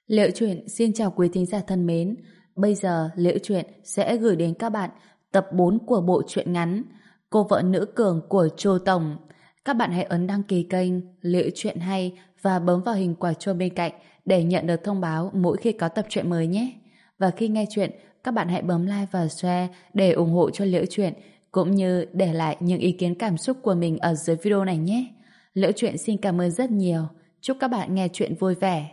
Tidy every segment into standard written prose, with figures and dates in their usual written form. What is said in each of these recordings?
Liễu Chuyện xin chào quý thính giả thân mến. Bây giờ Liễu Chuyện sẽ gửi đến các bạn tập 4 của bộ truyện ngắn Cô vợ nữ cường của Chu Tổng. Các bạn hãy ấn đăng ký kênh Liễu Chuyện hay và bấm vào hình quả chuông bên cạnh để nhận được thông báo mỗi khi có tập truyện mới nhé. Và khi nghe chuyện, các bạn hãy bấm like và share để ủng hộ cho Liễu Chuyện, cũng như để lại những ý kiến cảm xúc của mình ở dưới video này nhé. Liễu Chuyện xin cảm ơn rất nhiều. Chúc các bạn nghe chuyện vui vẻ.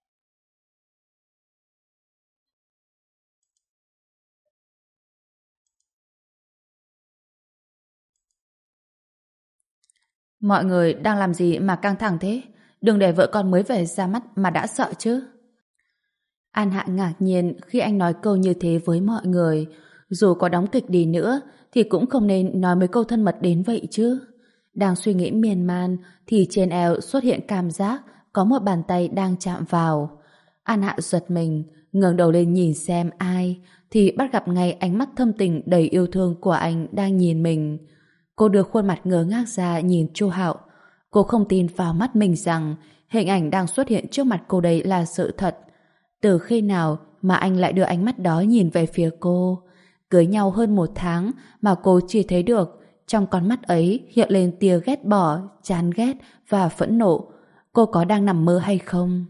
Mọi người đang làm gì mà căng thẳng thế? Đừng để vợ con mới về ra mắt mà đã sợ chứ. An Hạ ngạc nhiên khi anh nói câu như thế với mọi người. Dù có đóng kịch đi nữa thì cũng không nên nói mấy câu thân mật đến vậy chứ. Đang suy nghĩ miên man thì trên eo xuất hiện cảm giác có một bàn tay đang chạm vào. An Hạ giật mình, ngẩng đầu lên nhìn xem ai, thì bắt gặp ngay ánh mắt thâm tình đầy yêu thương của anh đang nhìn mình. Cô đưa khuôn mặt ngơ ngác ra nhìn Chu Hạo. Cô không tin vào mắt mình rằng hình ảnh đang xuất hiện trước mặt cô đây là sự thật. Từ khi nào mà anh lại đưa ánh mắt đó nhìn về phía cô? Cưới nhau hơn 1 tháng mà cô chỉ thấy được trong con mắt ấy hiện lên tia ghét bỏ, chán ghét và phẫn nộ. Cô có đang nằm mơ hay không?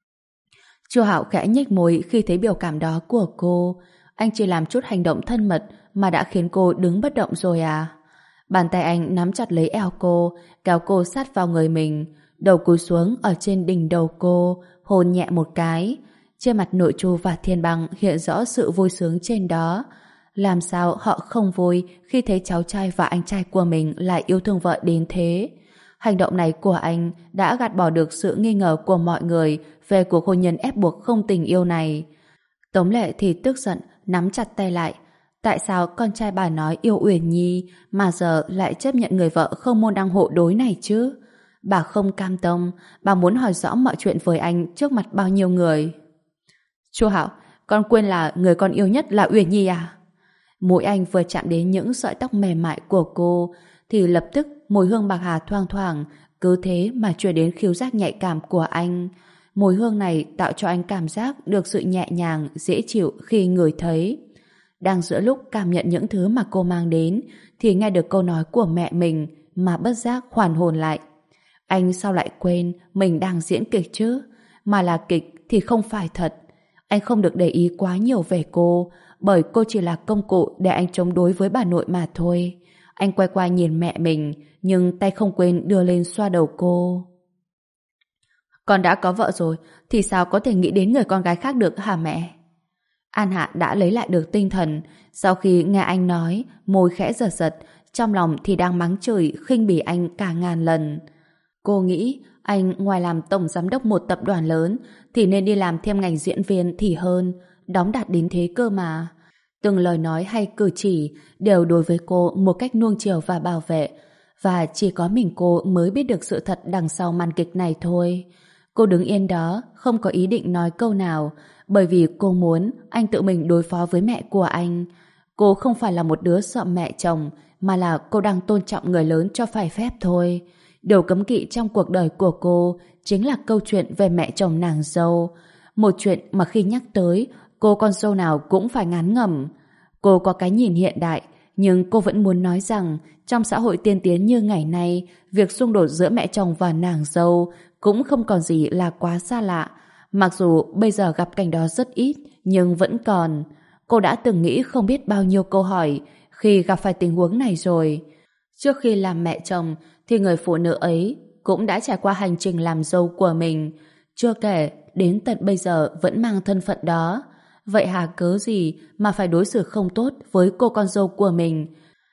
Chu Hạo khẽ nhếch môi khi thấy biểu cảm đó của cô. Anh chỉ làm chút hành động thân mật mà đã khiến cô đứng bất động rồi à? Bàn tay anh nắm chặt lấy eo cô, kéo cô sát vào người mình, đầu cúi xuống ở trên đỉnh đầu cô, hôn nhẹ một cái. Trên mặt Nội Chu và Thiên Băng hiện rõ sự vui sướng trên đó. Làm sao họ không vui khi thấy cháu trai và anh trai của mình lại yêu thương vợ đến thế? Hành động này của anh đã gạt bỏ được sự nghi ngờ của mọi người về cuộc hôn nhân ép buộc không tình yêu này. Tống Lệ thì tức giận, nắm chặt tay lại. Tại sao con trai bà nói yêu Uyển Nhi mà giờ lại chấp nhận người vợ không môn đăng hộ đối này chứ? Bà không cam tâm, bà muốn hỏi rõ mọi chuyện với anh trước mặt bao nhiêu người. Chu Hạo, con quên là người con yêu nhất là Uyển Nhi à? Mũi anh vừa chạm đến những sợi tóc mềm mại của cô thì lập tức mùi hương bạc hà thoang thoảng, cứ thế mà truyền đến khứu giác nhạy cảm của anh. Mùi hương này tạo cho anh cảm giác được sự nhẹ nhàng, dễ chịu khi ngửi thấy. Đang giữa lúc cảm nhận những thứ mà cô mang đến thì nghe được câu nói của mẹ mình mà bất giác hoàn hồn lại. Anh sao lại quên mình đang diễn kịch chứ? Mà là kịch thì không phải thật. Anh không được để ý quá nhiều về cô, bởi cô chỉ là công cụ để anh chống đối với bà nội mà thôi. Anh quay qua nhìn mẹ mình, nhưng tay không quên đưa lên xoa đầu cô. Con đã có vợ rồi thì sao có thể nghĩ đến người con gái khác được hả mẹ? An Hạ đã lấy lại được tinh thần. Sau khi nghe anh nói, môi khẽ giật giật, trong lòng thì đang mắng chửi khinh bỉ anh cả ngàn lần. Cô nghĩ anh ngoài làm tổng giám đốc một tập đoàn lớn thì nên đi làm thêm ngành diễn viên thì hơn, đóng đạt đến thế cơ mà. Từng lời nói hay cử chỉ đều đối với cô một cách nuông chiều và bảo vệ, và chỉ có mình cô mới biết được sự thật đằng sau màn kịch này thôi. Cô đứng yên đó, không có ý định nói câu nào, bởi vì cô muốn anh tự mình đối phó với mẹ của anh. Cô không phải là một đứa sợ mẹ chồng, mà là cô đang tôn trọng người lớn cho phải phép thôi. Điều cấm kỵ trong cuộc đời của cô chính là câu chuyện về mẹ chồng nàng dâu. Một chuyện mà khi nhắc tới, cô con dâu nào cũng phải ngán ngẩm. Cô có cái nhìn hiện đại, nhưng cô vẫn muốn nói rằng trong xã hội tiên tiến như ngày nay, việc xung đột giữa mẹ chồng và nàng dâu cũng không còn gì là quá xa lạ. Mặc dù bây giờ gặp cảnh đó rất ít, nhưng vẫn còn. Cô đã từng nghĩ không biết bao nhiêu câu hỏi khi gặp phải tình huống này rồi. Trước khi làm mẹ chồng thì người phụ nữ ấy cũng đã trải qua hành trình làm dâu của mình. Chưa kể, đến tận bây giờ vẫn mang thân phận đó. Vậy hà cớ gì mà phải đối xử không tốt với cô con dâu của mình?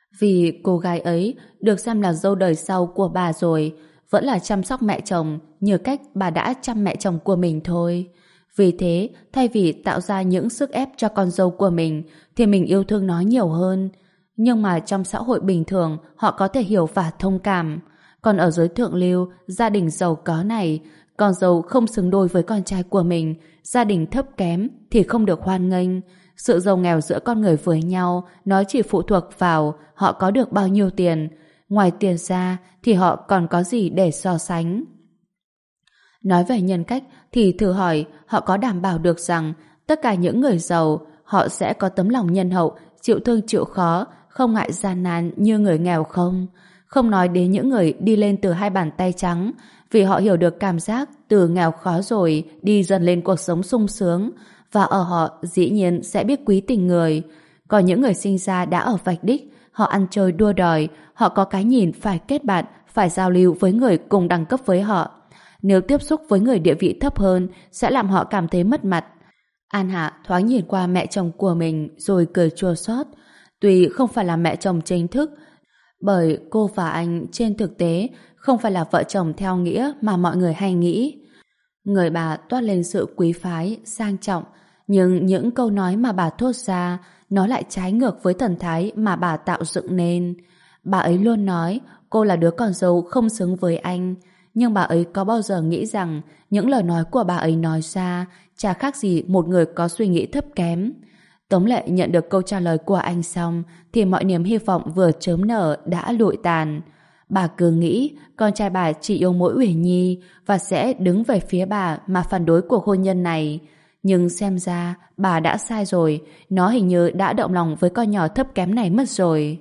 Vì cô gái ấy được xem là dâu đời sau của bà rồi, vẫn là chăm sóc mẹ chồng như cách bà đã chăm mẹ chồng của mình thôi. Vì thế, thay vì tạo ra những sức ép cho con dâu của mình, thì mình yêu thương nó nhiều hơn. Nhưng mà trong xã hội bình thường, họ có thể hiểu và thông cảm. Còn ở giới thượng lưu, gia đình giàu có này, con dâu không xứng đôi với con trai của mình, gia đình thấp kém thì không được hoan nghênh. Sự giàu nghèo giữa con người với nhau, nó chỉ phụ thuộc vào họ có được bao nhiêu tiền. Ngoài tiền ra thì họ còn có gì để so sánh. Nói về nhân cách thì thử hỏi họ có đảm bảo được rằng tất cả những người giàu họ sẽ có tấm lòng nhân hậu, chịu thương chịu khó, không ngại gian nan như người nghèo không? Không nói đến những người đi lên từ hai bàn tay trắng, vì họ hiểu được cảm giác từ nghèo khó rồi đi dần lên cuộc sống sung sướng, và ở họ dĩ nhiên sẽ biết quý tình người. Còn những người sinh ra đã ở vạch đích, họ ăn chơi đua đòi, họ có cái nhìn phải kết bạn, phải giao lưu với người cùng đẳng cấp với họ. Nếu tiếp xúc với người địa vị thấp hơn sẽ làm họ cảm thấy mất mặt. An Hạ thoáng nhìn qua mẹ chồng của mình rồi cười chua xót. Tuy không phải là mẹ chồng chính thức, bởi cô và anh trên thực tế không phải là vợ chồng theo nghĩa mà mọi người hay nghĩ. Người bà toát lên sự quý phái, sang trọng, nhưng những câu nói mà bà thốt ra nó lại trái ngược với thần thái mà bà tạo dựng nên. Bà ấy luôn nói cô là đứa con dâu không xứng với anh, nhưng bà ấy có bao giờ nghĩ rằng những lời nói của bà ấy nói ra chả khác gì một người có suy nghĩ thấp kém. Tống Lệ nhận được câu trả lời của anh xong thì mọi niềm hy vọng vừa chớm nở đã lụi tàn. Bà cứ nghĩ con trai bà chỉ yêu mỗi Uyển Nhi và sẽ đứng về phía bà mà phản đối cuộc hôn nhân này. Nhưng xem ra bà đã sai rồi, nó hình như đã động lòng với con nhỏ thấp kém này mất rồi.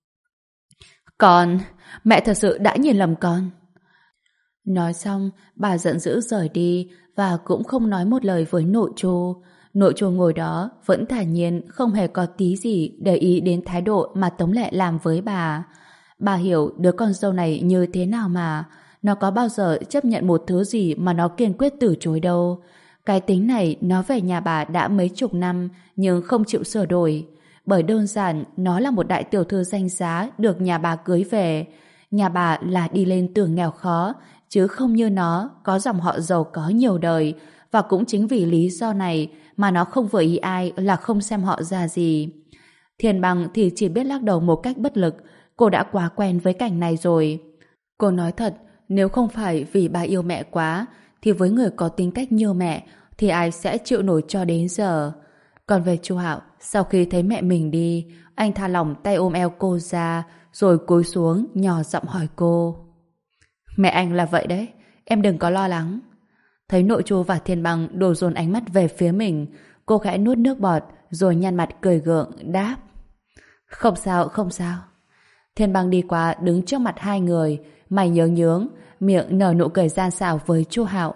Con, mẹ thật sự đã nhìn lầm con. Nói xong, bà giận dữ rời đi và cũng không nói một lời với nội trù. Nội trù ngồi đó vẫn thản nhiên, không hề có tí gì để ý đến thái độ mà Tống Lệ làm với bà. Bà hiểu đứa con dâu này như thế nào mà. Nó có bao giờ chấp nhận một thứ gì mà nó kiên quyết từ chối đâu. Cái tính này nó về nhà bà đã mấy chục năm nhưng không chịu sửa đổi. Bởi đơn giản nó là một đại tiểu thư danh giá được nhà bà cưới về. Nhà bà là đi lên từ nghèo khó, chứ không như nó có dòng họ giàu có nhiều đời, và cũng chính vì lý do này mà nó không vừa ý ai là không xem họ ra gì. Thiên Bằng thì chỉ biết lắc đầu một cách bất lực, cô đã quá quen với cảnh này rồi. Cô nói thật, nếu không phải vì bà yêu mẹ quá, thì với người có tính cách như mẹ, thì ai sẽ chịu nổi cho đến giờ. Còn về Chu Hạo, sau khi thấy mẹ mình đi, anh tha lỏng tay ôm eo cô ra, rồi cúi xuống nhỏ giọng hỏi cô. Mẹ anh là vậy đấy, em đừng có lo lắng. Thấy Nội Chu và Thiên Bằng đổ dồn ánh mắt về phía mình, cô khẽ nuốt nước bọt rồi nhăn mặt cười gượng đáp: Không sao, không sao. Thiên Bằng đi qua đứng trước mặt hai người, mày nhướng nhướng, miệng nở nụ cười gian xảo với Chu Hạo.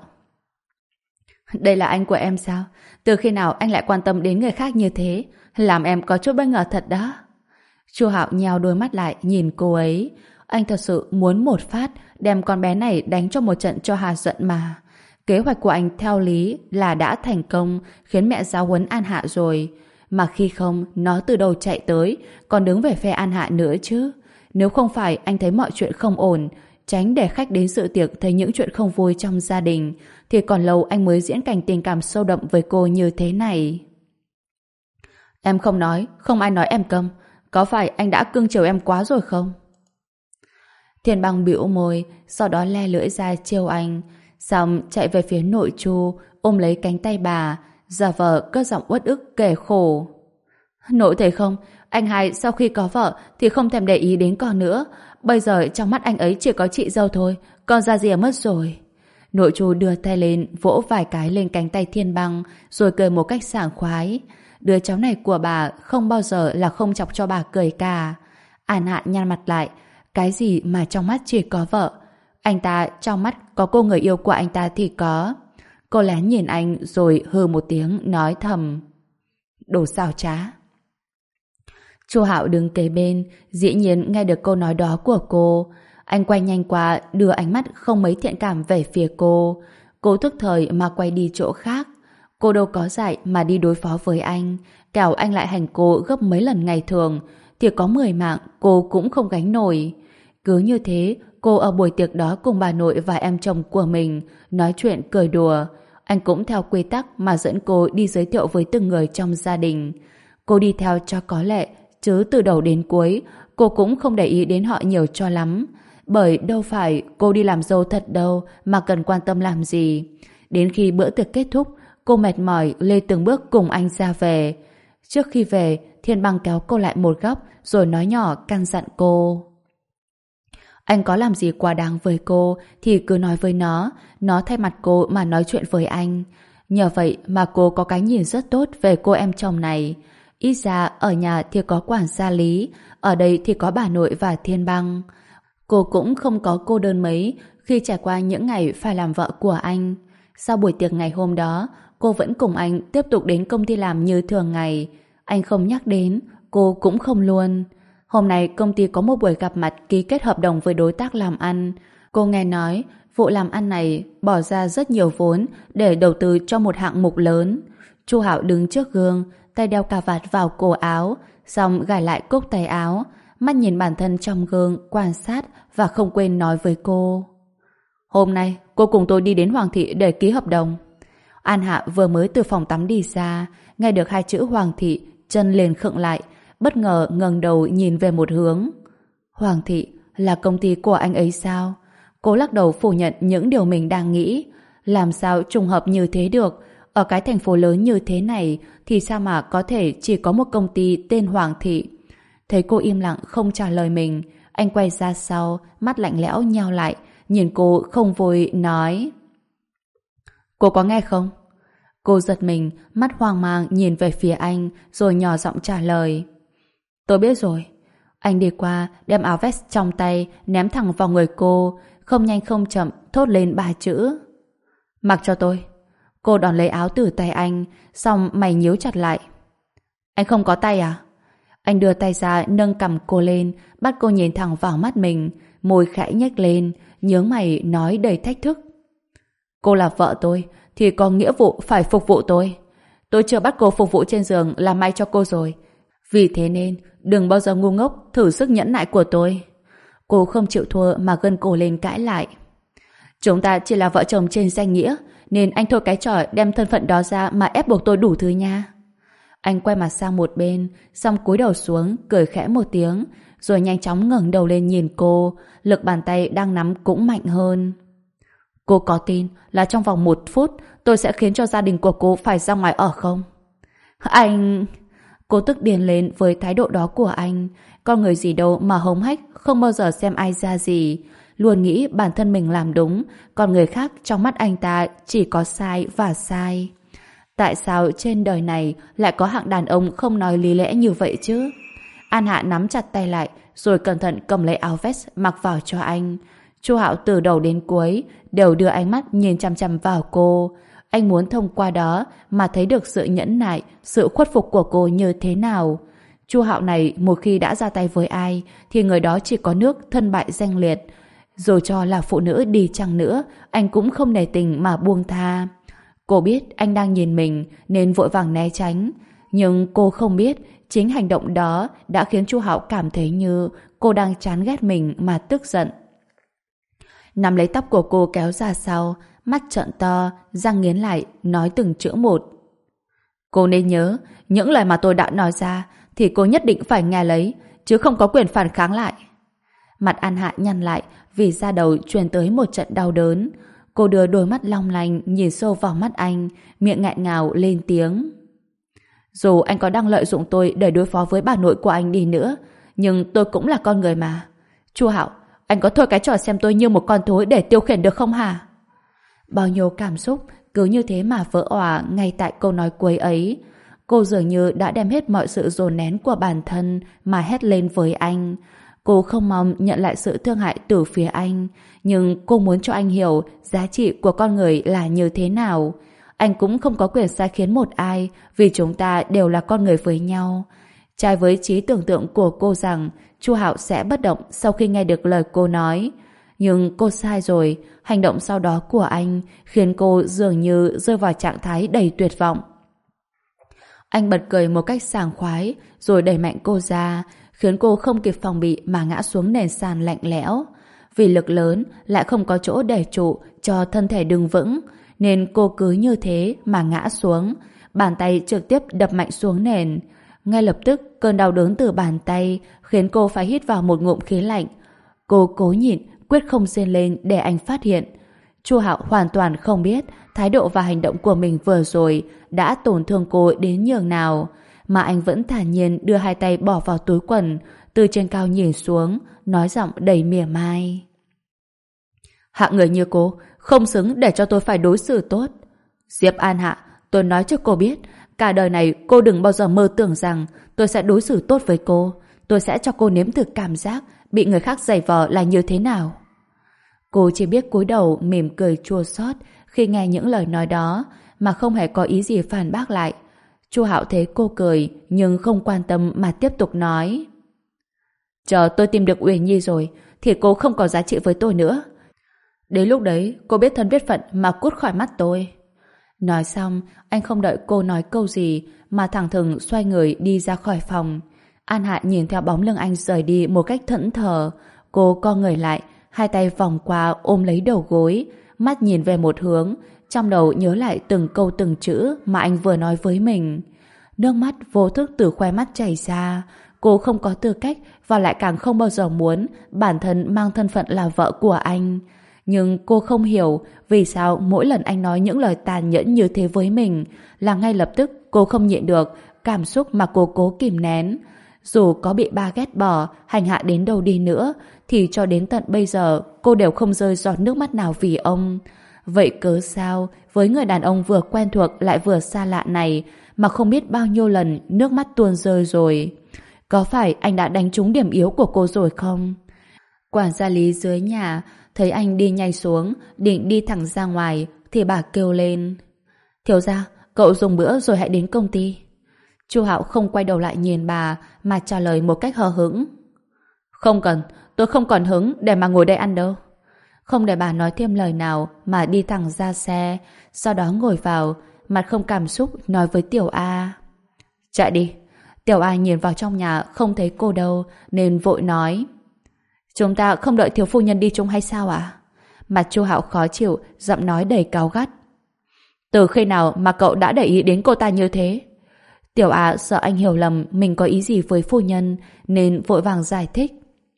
Đây là anh của em sao? Từ khi nào anh lại quan tâm đến người khác như thế? Làm em có chút bất ngờ thật đó. Chu Hạo nheo đôi mắt lại nhìn cô ấy. Anh thật sự muốn một phát đem con bé này đánh cho một trận cho hà giận mà. Kế hoạch của anh theo lý là đã thành công, khiến mẹ giáo huấn An Hạ rồi. Mà khi không, nó từ đầu chạy tới, còn đứng về phe An Hạ nữa chứ. Nếu không phải anh thấy mọi chuyện không ổn, tránh để khách đến dự tiệc thấy những chuyện không vui trong gia đình, thì còn lâu anh mới diễn cảnh tình cảm sâu đậm với cô như thế này. Em không nói, không ai nói em câm. Có phải anh đã cưng chiều em quá rồi không? Thiên Bằng bĩu môi, sau đó le lưỡi ra trêu anh, xong chạy về phía Nội Chu, ôm lấy cánh tay bà, giả vờ cất giọng uất ức kể khổ. Nội thấy không, anh hai sau khi có vợ thì không thèm để ý đến con nữa. Bây giờ trong mắt anh ấy chỉ có chị dâu thôi, con ra rìa mất rồi. Nội Chu đưa tay lên, vỗ vài cái lên cánh tay Thiên Bằng, rồi cười một cách sảng khoái. Đứa cháu này của bà không bao giờ là không chọc cho bà cười cả. An Hạ nhăn mặt lại, cái gì mà trong mắt chỉ có vợ? Anh ta trong mắt có cô người yêu của anh ta thì có. Cô lén nhìn anh rồi hừ một tiếng nói thầm: Đồ xảo trá. Chu Hạo đứng kế bên, dĩ nhiên nghe được câu nói đó của cô. Anh quay nhanh qua, đưa ánh mắt không mấy thiện cảm về phía cô. Cô thức thời mà quay đi chỗ khác. Cô đâu có dạy mà đi đối phó với anh. Kẻo anh lại hành cô gấp mấy lần ngày thường, thì có 10 mạng cô cũng không gánh nổi. Cứ như thế, cô ở buổi tiệc đó cùng bà nội và em chồng của mình, nói chuyện cười đùa. Anh cũng theo quy tắc mà dẫn cô đi giới thiệu với từng người trong gia đình. Cô đi theo cho có lệ, chứ từ đầu đến cuối, cô cũng không để ý đến họ nhiều cho lắm. Bởi đâu phải cô đi làm dâu thật đâu mà cần quan tâm làm gì. Đến khi bữa tiệc kết thúc, cô mệt mỏi lê từng bước cùng anh ra về. Trước khi về, Thiên Bằng kéo cô lại một góc rồi nói nhỏ căn dặn cô. Anh có làm gì quá đáng với cô thì cứ nói với nó thay mặt cô mà nói chuyện với anh. Nhờ vậy mà cô có cái nhìn rất tốt về cô em chồng này. Ít ra ở nhà thì có quản gia Lý, ở đây thì có bà nội và Thiên Băng. Cô cũng không có cô đơn mấy khi trải qua những ngày phải làm vợ của anh. Sau buổi tiệc ngày hôm đó, cô vẫn cùng anh tiếp tục đến công ty làm như thường ngày. Anh không nhắc đến, cô cũng không luôn. Hôm nay công ty có một buổi gặp mặt ký kết hợp đồng với đối tác làm ăn. Cô nghe nói vụ làm ăn này bỏ ra rất nhiều vốn để đầu tư cho một hạng mục lớn. Chu Hạo đứng trước gương, tay đeo cà vạt vào cổ áo, xong gài lại cúc tay áo, mắt nhìn bản thân trong gương, quan sát và không quên nói với cô. Hôm nay, cô cùng tôi đi đến Hoàng thị để ký hợp đồng. An Hạ vừa mới từ phòng tắm đi ra, nghe được hai chữ Hoàng thị, chân liền khựng lại, bất ngờ ngẩng đầu nhìn về một hướng. Hoàng thị là công ty của anh ấy sao? Cô lắc đầu phủ nhận những điều mình đang nghĩ. Làm sao trùng hợp như thế được? Ở cái thành phố lớn như thế này thì sao mà có thể chỉ có một công ty tên Hoàng thị? Thấy cô im lặng không trả lời mình, anh quay ra sau, mắt lạnh lẽo nheo lại, nhìn cô không vui nói: Cô có nghe không? Cô giật mình, mắt hoang mang nhìn về phía anh, rồi nhỏ giọng trả lời: Tôi biết rồi. Anh đi qua, đem áo vest trong tay ném thẳng vào người cô, không nhanh không chậm thốt lên 3 chữ: Mặc cho tôi. Cô đón lấy áo từ tay anh, xong mày nhíu chặt lại. Anh không có tay à? Anh đưa tay ra nâng cằm cô lên, bắt cô nhìn thẳng vào mắt mình, môi khẽ nhếch lên, nhướng mày nói đầy thách thức: Cô là vợ tôi thì có nghĩa vụ phải phục vụ tôi. Tôi chưa bắt cô phục vụ trên giường là may cho cô rồi. Vì thế nên đừng bao giờ ngu ngốc thử sức nhẫn nại của tôi. Cô không chịu thua mà gân cổ lên cãi lại. Chúng ta chỉ là vợ chồng trên danh nghĩa, nên anh thôi cái trò đem thân phận đó ra mà ép buộc tôi đủ thứ nha. Anh quay mặt sang một bên, xong cúi đầu xuống cười khẽ một tiếng, rồi nhanh chóng ngẩng đầu lên nhìn cô, lực bàn tay đang nắm cũng mạnh hơn. Cô có tin là trong vòng 1 phút tôi sẽ khiến cho gia đình của cô phải ra ngoài ở không? Anh... Cô tức điên lên với thái độ đó của anh. Con người gì đâu mà hống hách, không bao giờ xem ai ra gì, luôn nghĩ bản thân mình làm đúng, còn người khác trong mắt anh ta chỉ có sai và sai. Tại sao trên đời này lại có hạng đàn ông không nói lý lẽ như vậy chứ? An Hạ nắm chặt tay lại, rồi cẩn thận cầm lấy áo vest mặc vào cho anh. Chu Hạo từ đầu đến cuối đều đưa ánh mắt nhìn chằm chằm vào cô. Anh muốn thông qua đó mà thấy được sự nhẫn nại, sự khuất phục của cô như thế nào. Chu Hạo này một khi đã ra tay với ai thì người đó chỉ có nước thân bại danh liệt. Dù cho là phụ nữ đi chăng nữa, anh cũng không nể tình mà buông tha. Cô biết anh đang nhìn mình nên vội vàng né tránh. Nhưng cô không biết chính hành động đó đã khiến Chu Hạo cảm thấy như cô đang chán ghét mình mà tức giận. Nắm lấy tóc của cô kéo ra sau, mắt trợn to, răng nghiến lại, nói từng chữ một. Cô nên nhớ, những lời mà tôi đã nói ra thì cô nhất định phải nghe lấy, chứ không có quyền phản kháng lại. Mặt An Hạ nhăn lại vì da đầu truyền tới một trận đau đớn. Cô đưa đôi mắt long lanh nhìn sâu vào mắt anh, miệng nghẹn ngào lên tiếng. Dù anh có đang lợi dụng tôi để đối phó với bà nội của anh đi nữa, nhưng tôi cũng là con người mà. Chu Hạo, anh có thôi cái trò xem tôi như một con thối để tiêu khiển được không hả? Bao nhiêu cảm xúc cứ như thế mà vỡ òa ngay tại câu nói cuối ấy. Cô dường như đã đem hết mọi sự dồn nén của bản thân mà hét lên với anh. Cô không mong nhận lại sự thương hại từ phía anh, nhưng cô muốn cho anh hiểu giá trị của con người là như thế nào. Anh cũng không có quyền sai khiến một ai, vì chúng ta đều là con người với nhau. Trái với trí tưởng tượng của cô rằng Chu Hạo sẽ bất động sau khi nghe được lời cô nói. Nhưng cô sai rồi, hành động sau đó của anh khiến cô dường như rơi vào trạng thái đầy tuyệt vọng. Anh bật cười một cách sảng khoái, rồi đẩy mạnh cô ra, khiến cô không kịp phòng bị mà ngã xuống nền sàn lạnh lẽo. Vì lực lớn lại không có chỗ để trụ cho thân thể đứng vững, nên cô cứ như thế mà ngã xuống, bàn tay trực tiếp đập mạnh xuống nền. Ngay lập tức cơn đau đớn từ bàn tay khiến cô phải hít vào một ngụm khí lạnh. Cô cố nhịn, quyết không rên lên để anh phát hiện. Chu Hạo hoàn toàn không biết thái độ và hành động của mình vừa rồi đã tổn thương cô đến nhường nào, mà anh vẫn thản nhiên đưa hai tay bỏ vào túi quần, từ trên cao nhìn xuống, nói giọng đầy mỉa mai. Hạng người như cô không xứng để cho tôi phải đối xử tốt. Diệp An Hạ, tôi nói cho cô biết, cả đời này cô đừng bao giờ mơ tưởng rằng tôi sẽ đối xử tốt với cô. Tôi sẽ cho cô nếm thử cảm giác bị người khác giày vò là như thế nào. Cô chỉ biết cúi đầu mỉm cười chua xót khi nghe những lời nói đó mà không hề có ý gì phản bác lại. Chu Hạo thấy cô cười nhưng không quan tâm mà tiếp tục nói. Chờ tôi tìm được Uyển Nhi rồi thì cô không có giá trị với tôi nữa. Đến lúc đấy cô biết thân biết phận mà cút khỏi mắt tôi. Nói xong, anh không đợi cô nói câu gì mà thẳng thừng xoay người đi ra khỏi phòng. An Hạ nhìn theo bóng lưng anh rời đi một cách thẫn thờ. Cô co người lại, hai tay vòng qua ôm lấy đầu gối, mắt nhìn về một hướng, trong đầu nhớ lại từng câu từng chữ mà anh vừa nói với mình. Nước mắt vô thức từ khóe mắt chảy ra. Cô không có tư cách và lại càng không bao giờ muốn bản thân mang thân phận là vợ của anh. Nhưng cô không hiểu vì sao mỗi lần anh nói những lời tàn nhẫn như thế với mình là ngay lập tức cô không nhịn được cảm xúc mà cô cố kìm nén. Dù có bị ba ghét bỏ, hành hạ đến đâu đi nữa thì cho đến tận bây giờ cô đều không rơi giọt nước mắt nào vì ông. Vậy cớ sao với người đàn ông vừa quen thuộc lại vừa xa lạ này mà không biết bao nhiêu lần nước mắt tuôn rơi rồi? Có phải anh đã đánh trúng điểm yếu của cô rồi không? Quản gia Lý dưới nhà thấy anh đi nhanh xuống định đi thẳng ra ngoài thì bà kêu lên. Thiếu gia, cậu dùng bữa rồi hãy đến công ty. Chu Hạo không quay đầu lại nhìn bà mà trả lời một cách hờ hững. Không cần, tôi không còn hứng để mà ngồi đây ăn đâu. Không để bà nói thêm lời nào mà đi thẳng ra xe, sau đó ngồi vào, mặt không cảm xúc nói với Tiểu A. Chạy đi. Tiểu A nhìn vào trong nhà không thấy cô đâu nên vội nói. Chúng ta không đợi thiếu phu nhân đi chung hay sao ạ? Mặt Chu Hạo khó chịu, giọng nói đầy cáu gắt. Từ khi nào mà cậu đã để ý đến cô ta như thế? Tiểu A sợ anh hiểu lầm mình có ý gì với phu nhân nên vội vàng giải thích.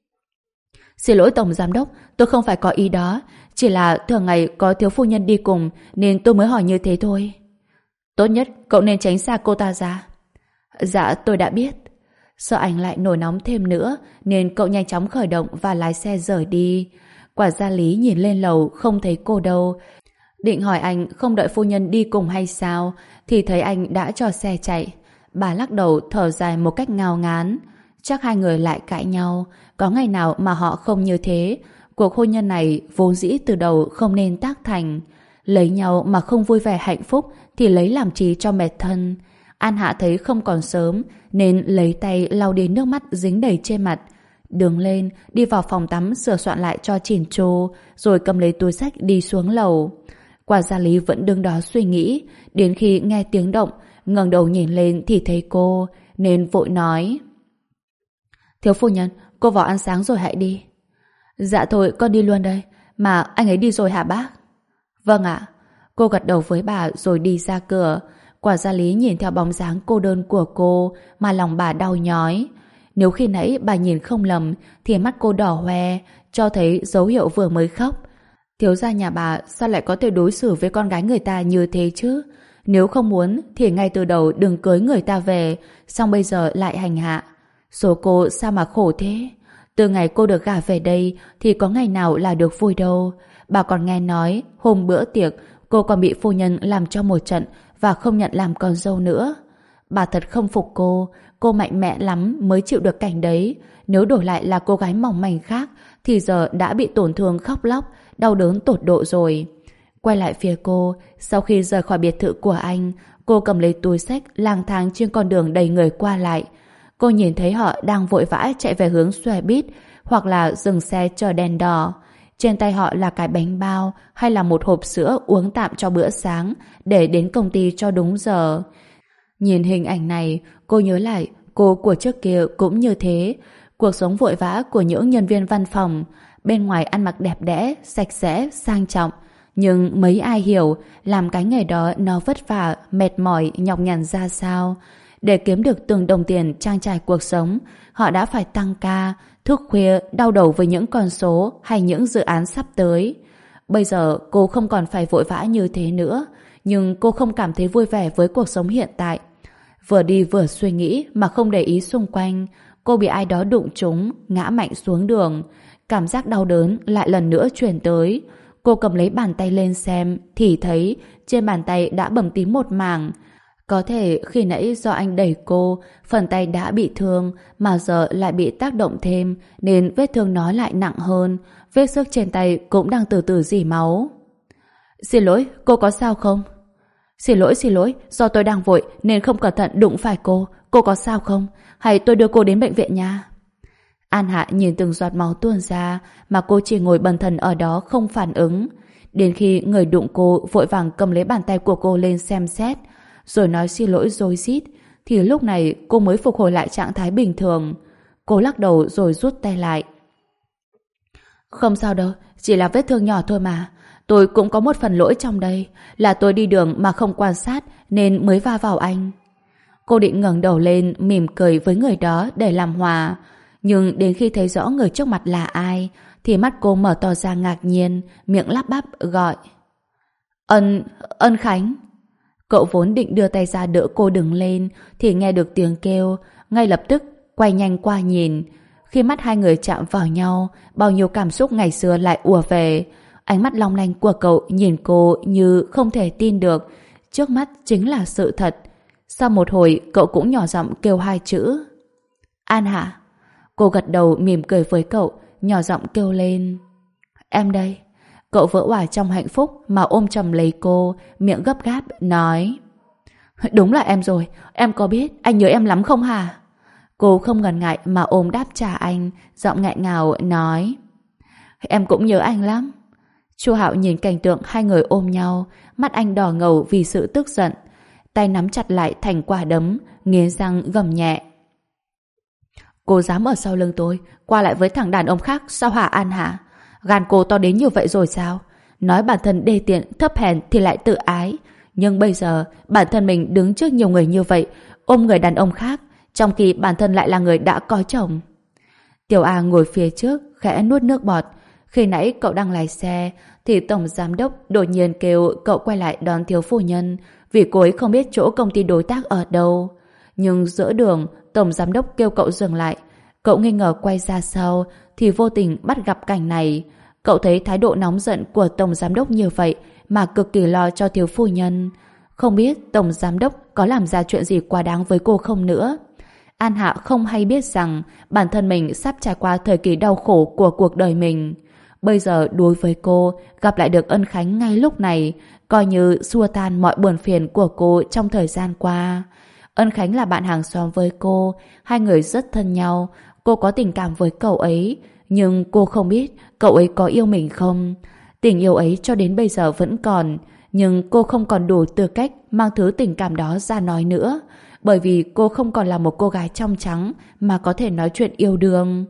Xin lỗi Tổng Giám Đốc, tôi không phải có ý đó, chỉ là thường ngày có thiếu phu nhân đi cùng nên tôi mới hỏi như thế thôi. Tốt nhất cậu nên tránh xa cô ta ra. Dạ tôi đã biết. Sợ anh lại nổi nóng thêm nữa nên cậu nhanh chóng khởi động và lái xe rời đi. Quản gia Lý nhìn lên lầu không thấy cô đâu, định hỏi anh không đợi phu nhân đi cùng hay sao thì thấy anh đã cho xe chạy. Bà lắc đầu thở dài một cách ngao ngán. Chắc hai người lại cãi nhau, có ngày nào mà họ không như thế. Cuộc hôn nhân này vốn dĩ từ đầu không nên tác thành. Lấy nhau mà không vui vẻ hạnh phúc thì lấy làm chi cho mệt thân. An Hạ thấy không còn sớm nên lấy tay lau đi nước mắt dính đầy trên mặt. Đứng lên, đi vào phòng tắm sửa soạn lại cho chỉn chu, rồi cầm lấy túi xách đi xuống lầu. Quản gia Lý vẫn đứng đó suy nghĩ, đến khi nghe tiếng động, ngẩng đầu nhìn lên thì thấy cô, nên vội nói. Thiếu phu nhân, cô vào ăn sáng rồi hãy đi. Dạ thôi, con đi luôn đây. Mà anh ấy đi rồi hả bác? Vâng ạ. Cô gật đầu với bà rồi đi ra cửa. Quản gia Lý nhìn theo bóng dáng cô đơn của cô mà lòng bà đau nhói. Nếu khi nãy bà nhìn không lầm thì mắt cô đỏ hoe, cho thấy dấu hiệu vừa mới khóc. Thiếu gia nhà bà sao lại có thể đối xử với con gái người ta như thế chứ? Nếu không muốn thì ngay từ đầu đừng cưới người ta về, xong bây giờ lại hành hạ. Số cô sao mà khổ thế? Từ ngày cô được gả về đây thì có ngày nào là được vui đâu. Bà còn nghe nói hôm bữa tiệc cô còn bị phu nhân làm cho một trận và không nhận làm con dâu nữa. Bà thật không phục cô mạnh mẽ lắm mới chịu được cảnh đấy. Nếu đổi lại là cô gái mỏng manh khác thì giờ đã bị tổn thương khóc lóc, đau đớn tột độ rồi. Quay lại phía cô, sau khi rời khỏi biệt thự của anh, cô cầm lấy túi xách lang thang trên con đường đầy người qua lại. Cô nhìn thấy họ đang vội vã chạy về hướng xe buýt hoặc là dừng xe chờ đèn đỏ. Trên tay họ là cái bánh bao hay là một hộp sữa uống tạm cho bữa sáng để đến công ty cho đúng giờ. Nhìn hình ảnh này, cô nhớ lại cô của trước kia cũng như thế. Cuộc sống vội vã của những nhân viên văn phòng, bên ngoài ăn mặc đẹp đẽ, sạch sẽ, sang trọng. Nhưng mấy ai hiểu làm cái nghề đó nó vất vả, mệt mỏi, nhọc nhằn ra sao. Để kiếm được từng đồng tiền trang trải cuộc sống, họ đã phải tăng ca, thức khuya, đau đầu với những con số hay những dự án sắp tới. Bây giờ cô không còn phải vội vã như thế nữa, nhưng cô không cảm thấy vui vẻ với cuộc sống hiện tại. Vừa đi vừa suy nghĩ mà không để ý xung quanh, cô bị ai đó đụng trúng, ngã mạnh xuống đường. Cảm giác đau đớn lại lần nữa truyền tới. Cô cầm lấy bàn tay lên xem thì thấy trên bàn tay đã bầm tím một mảng. Có thể khi nãy do anh đẩy cô, phần tay đã bị thương mà giờ lại bị tác động thêm nên vết thương nó lại nặng hơn. Vết xước trên tay cũng đang từ từ rỉ máu. Xin lỗi, cô có sao không? Xin lỗi, do tôi đang vội nên không cẩn thận đụng phải cô. Cô có sao không? Hay tôi đưa cô đến bệnh viện nha? An Hạ nhìn từng giọt máu tuôn ra mà cô chỉ ngồi bần thần ở đó không phản ứng. Đến khi người đụng cô vội vàng cầm lấy bàn tay của cô lên xem xét rồi nói xin lỗi rối rít thì lúc này cô mới phục hồi lại trạng thái bình thường. Cô lắc đầu rồi rút tay lại. Không sao đâu, chỉ là vết thương nhỏ thôi mà. Tôi cũng có một phần lỗi trong đây, là tôi đi đường mà không quan sát nên mới va vào anh. Cô định ngẩng đầu lên mỉm cười với người đó để làm hòa, nhưng đến khi thấy rõ người trước mặt là ai thì mắt cô mở to ra ngạc nhiên, miệng lắp bắp gọi. Ân Khánh. Cậu vốn định đưa tay ra đỡ cô đứng lên thì nghe được tiếng kêu, ngay lập tức quay nhanh qua nhìn. Khi mắt hai người chạm vào nhau, bao nhiêu cảm xúc ngày xưa lại ùa về. Ánh mắt long lanh của cậu nhìn cô như không thể tin được. Trước mắt chính là sự thật. Sau một hồi, cậu cũng nhỏ giọng kêu hai chữ. An Hạ. Cô gật đầu mỉm cười với cậu, nhỏ giọng kêu lên. Em đây. Cậu vỡ òa trong hạnh phúc mà ôm chầm lấy cô, miệng gấp gáp, nói. Đúng là em rồi, em có biết anh nhớ em lắm không hả? Cô không ngần ngại mà ôm đáp trả anh, giọng nghẹn ngào nói. Em cũng nhớ anh lắm. Chu Hạo nhìn cảnh tượng hai người ôm nhau, mắt anh đỏ ngầu vì sự tức giận. Tay nắm chặt lại thành quả đấm, nghiến răng gầm nhẹ. Cô dám ở sau lưng tôi, qua lại với thằng đàn ông khác sao hả An hả? Gan cô to đến như vậy rồi sao? Nói bản thân đê tiện, thấp hèn thì lại tự ái. Nhưng bây giờ, bản thân mình đứng trước nhiều người như vậy, ôm người đàn ông khác, trong khi bản thân lại là người đã có chồng. Tiểu A ngồi phía trước, khẽ nuốt nước bọt. Khi nãy cậu đang lái xe, thì tổng giám đốc đột nhiên kêu cậu quay lại đón thiếu phu nhân, vì cô ấy không biết chỗ công ty đối tác ở đâu. Nhưng giữa đường, tổng giám đốc kêu cậu dừng lại. Cậu nghi ngờ quay ra sau, thì vô tình bắt gặp cảnh này. Cậu thấy thái độ nóng giận của tổng giám đốc như vậy mà cực kỳ lo cho thiếu phu nhân. Không biết tổng giám đốc có làm ra chuyện gì quá đáng với cô không nữa. An Hạ không hay biết rằng bản thân mình sắp trải qua thời kỳ đau khổ của cuộc đời mình. Bây giờ đối với cô, gặp lại được Ân Khánh ngay lúc này, coi như xua tan mọi buồn phiền của cô trong thời gian qua. Ân Khánh là bạn hàng xóm với cô, hai người rất thân nhau, cô có tình cảm với cậu ấy, nhưng cô không biết cậu ấy có yêu mình không. Tình yêu ấy cho đến bây giờ vẫn còn, nhưng cô không còn đủ tư cách mang thứ tình cảm đó ra nói nữa, bởi vì cô không còn là một cô gái trong trắng mà có thể nói chuyện yêu đương.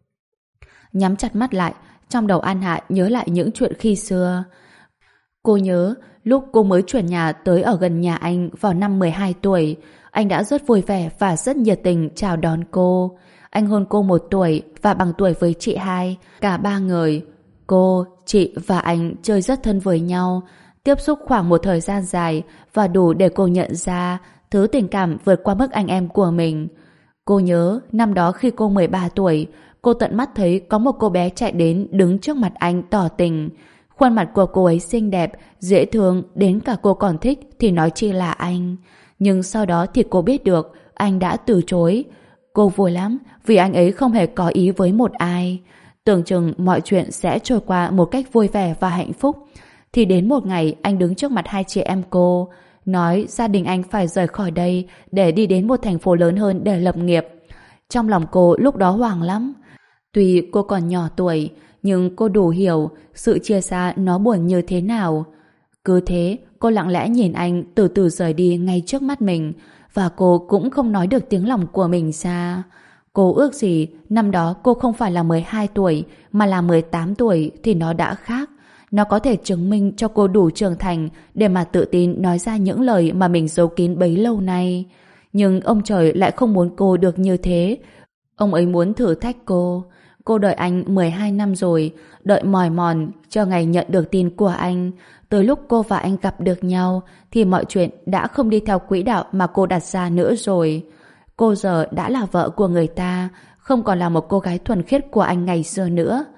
Nhắm chặt mắt lại, trong đầu An Hạ nhớ lại những chuyện khi xưa. Cô nhớ lúc cô mới chuyển nhà tới ở gần nhà anh vào năm 12 tuổi, anh đã rất vui vẻ và rất nhiệt tình chào đón cô. Anh hơn cô 1 tuổi và bằng tuổi với chị hai, cả 3 người. Cô, chị và anh chơi rất thân với nhau, tiếp xúc khoảng một thời gian dài và đủ để cô nhận ra thứ tình cảm vượt qua mức anh em của mình. Cô nhớ năm đó khi cô 13 tuổi, cô tận mắt thấy có một cô bé chạy đến đứng trước mặt anh tỏ tình. Khuôn mặt của cô ấy xinh đẹp, dễ thương, đến cả cô còn thích thì nói chi là anh. Nhưng sau đó thì cô biết được anh đã từ chối. Cô vui lắm vì anh ấy không hề có ý với một ai. Tưởng chừng mọi chuyện sẽ trôi qua một cách vui vẻ và hạnh phúc. Thì đến một ngày anh đứng trước mặt hai chị em cô, nói gia đình anh phải rời khỏi đây để đi đến một thành phố lớn hơn để lập nghiệp. Trong lòng cô lúc đó hoảng lắm. Tuy cô còn nhỏ tuổi, nhưng cô đủ hiểu sự chia xa nó buồn như thế nào. Cứ thế, cô lặng lẽ nhìn anh từ từ rời đi ngay trước mắt mình, và cô cũng không nói được tiếng lòng của mình ra. Cô ước gì năm đó cô không phải là 12 tuổi mà là 18 tuổi thì nó đã khác. Nó có thể chứng minh cho cô đủ trưởng thành để mà tự tin nói ra những lời mà mình giấu kín bấy lâu nay. Nhưng ông trời lại không muốn cô được như thế. Ông ấy muốn thử thách cô. Cô đợi anh 12 năm rồi, đợi mỏi mòn, cho ngày nhận được tin của anh. Tới lúc cô và anh gặp được nhau, thì mọi chuyện đã không đi theo quỹ đạo mà cô đặt ra nữa rồi. Cô giờ đã là vợ của người ta, không còn là một cô gái thuần khiết của anh ngày xưa nữa.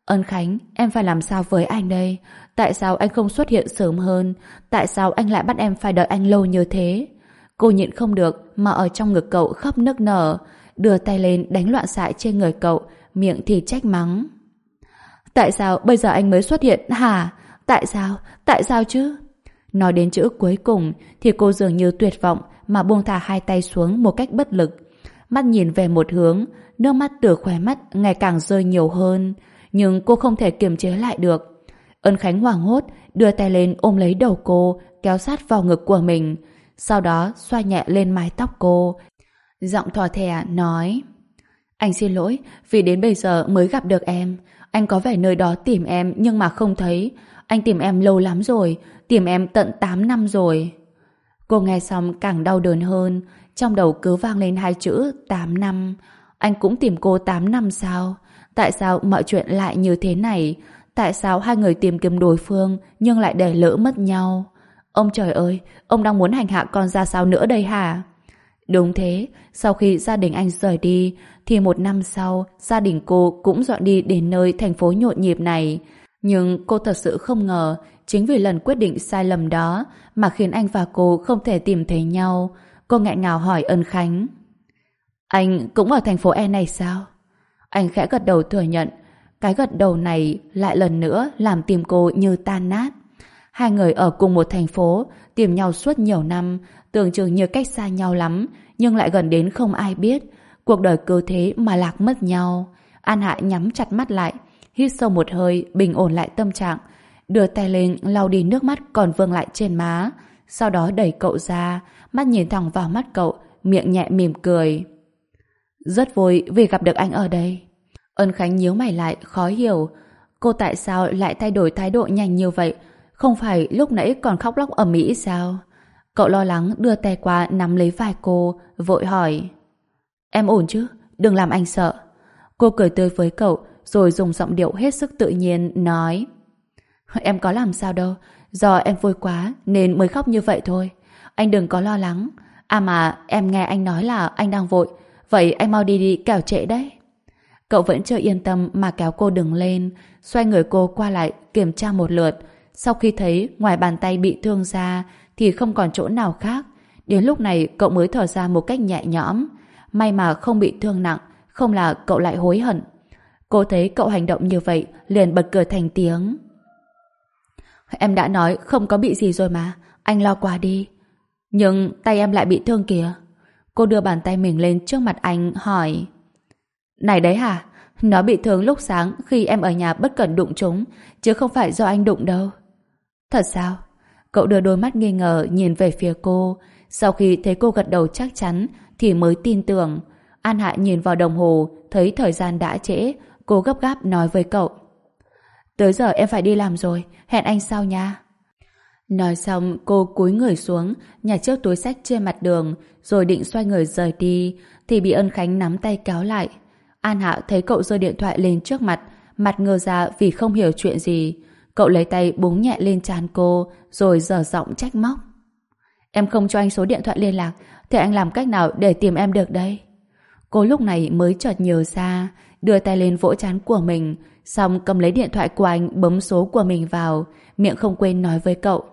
Ân Khánh, em phải làm sao với anh đây? Tại sao anh không xuất hiện sớm hơn? Tại sao anh lại bắt em phải đợi anh lâu như thế? Cô nhịn không được mà ở trong ngực cậu khóc nức nở, đưa tay lên đánh loạn xạ trên người cậu, miệng thì trách mắng. Tại sao bây giờ anh mới xuất hiện hả? Tại sao? Tại sao chứ? Nói đến chữ cuối cùng thì cô dường như tuyệt vọng mà buông thả hai tay xuống một cách bất lực. Mắt nhìn về một hướng, nước mắt từ khóe mắt ngày càng rơi nhiều hơn, nhưng cô không thể kiềm chế lại được. Ân Khánh hoảng hốt đưa tay lên ôm lấy đầu cô, kéo sát vào ngực của mình, sau đó xoa nhẹ lên mái tóc cô, giọng thỏ thẻ nói: Anh xin lỗi vì đến bây giờ mới gặp được em. Anh có vẻ nơi đó tìm em nhưng mà không thấy. Anh tìm em lâu lắm rồi, tìm em tận 8 năm rồi. Cô nghe xong càng đau đớn hơn, trong đầu cứ vang lên hai chữ 8 năm. Anh cũng tìm cô 8 năm sao? Tại sao mọi chuyện lại như thế này? Tại sao hai người tìm kiếm đối phương nhưng lại để lỡ mất nhau? Ông trời ơi, ông đang muốn hành hạ con ra sao nữa đây hả? Đúng thế, sau khi gia đình anh rời đi, thì một năm sau, gia đình cô cũng dọn đi đến nơi thành phố nhộn nhịp này. Nhưng cô thật sự không ngờ, chính vì lần quyết định sai lầm đó mà khiến anh và cô không thể tìm thấy nhau. Cô nghẹn ngào hỏi Ân Khánh: Anh cũng ở thành phố E này sao? Anh khẽ gật đầu thừa nhận. Cái gật đầu này lại lần nữa làm tim cô như tan nát. Hai người ở cùng một thành phố, tìm nhau suốt nhiều năm, tưởng chừng như cách xa nhau lắm, nhưng lại gần đến không ai biết. Cuộc đời cứ thế mà lạc mất nhau. An Hạ nhắm chặt mắt lại, hít sâu một hơi, bình ổn lại tâm trạng, đưa tay lên lau đi nước mắt còn vương lại trên má, sau đó đẩy cậu ra, mắt nhìn thẳng vào mắt cậu, miệng nhẹ mỉm cười. Rất vui vì gặp được anh ở đây. Ân Khánh nhíu mày lại, khó hiểu. Cô tại sao lại thay đổi thái độ nhanh như vậy? Không phải lúc nãy còn khóc lóc ầm ĩ sao? Cậu lo lắng đưa tay qua nắm lấy vai cô, vội hỏi: Em ổn chứ? Đừng làm anh sợ. Cô cười tươi với cậu, rồi dùng giọng điệu hết sức tự nhiên nói: Em có làm sao đâu, do em vui quá nên mới khóc như vậy thôi. Anh đừng có lo lắng. À mà em nghe anh nói là anh đang vội, vậy anh mau đi đi kẻo trễ đấy. Cậu vẫn chưa yên tâm mà kéo cô đứng lên, xoay người cô qua lại kiểm tra một lượt. Sau khi thấy ngoài bàn tay bị thương ra thì không còn chỗ nào khác, đến lúc này cậu mới thở ra một cách nhẹ nhõm. May mà không bị thương nặng, không là cậu lại hối hận. Cô thấy cậu hành động như vậy liền bật cười thành tiếng. Em đã nói không có bị gì rồi mà, anh lo qua đi. Nhưng tay em lại bị thương kìa. Cô đưa bàn tay mình lên trước mặt anh hỏi: Này đấy hả? Nó bị thương lúc sáng khi em ở nhà bất cẩn đụng chúng, chứ không phải do anh đụng đâu. Thật sao? Cậu đưa đôi mắt nghi ngờ nhìn về phía cô. Sau khi thấy cô gật đầu chắc chắn thì mới tin tưởng. An Hạ nhìn vào đồng hồ, thấy thời gian đã trễ, cô gấp gáp nói với cậu: Tới giờ em phải đi làm rồi, hẹn anh sau nha. Nói xong cô cúi người xuống, nhặt chiếc túi xách trên mặt đường, rồi định xoay người rời đi thì bị Ân Khánh nắm tay kéo lại. An Hạ thấy cậu giơ điện thoại lên trước mặt, mặt ngơ ra vì không hiểu chuyện gì. Cậu lấy tay búng nhẹ lên trán cô, rồi dở giọng trách móc: Em không cho anh số điện thoại liên lạc thì anh làm cách nào để tìm em được đây? Cô lúc này mới chợt nhớ ra, đưa tay lên vỗ trán của mình, xong cầm lấy điện thoại của anh bấm số của mình vào, miệng không quên nói với cậu: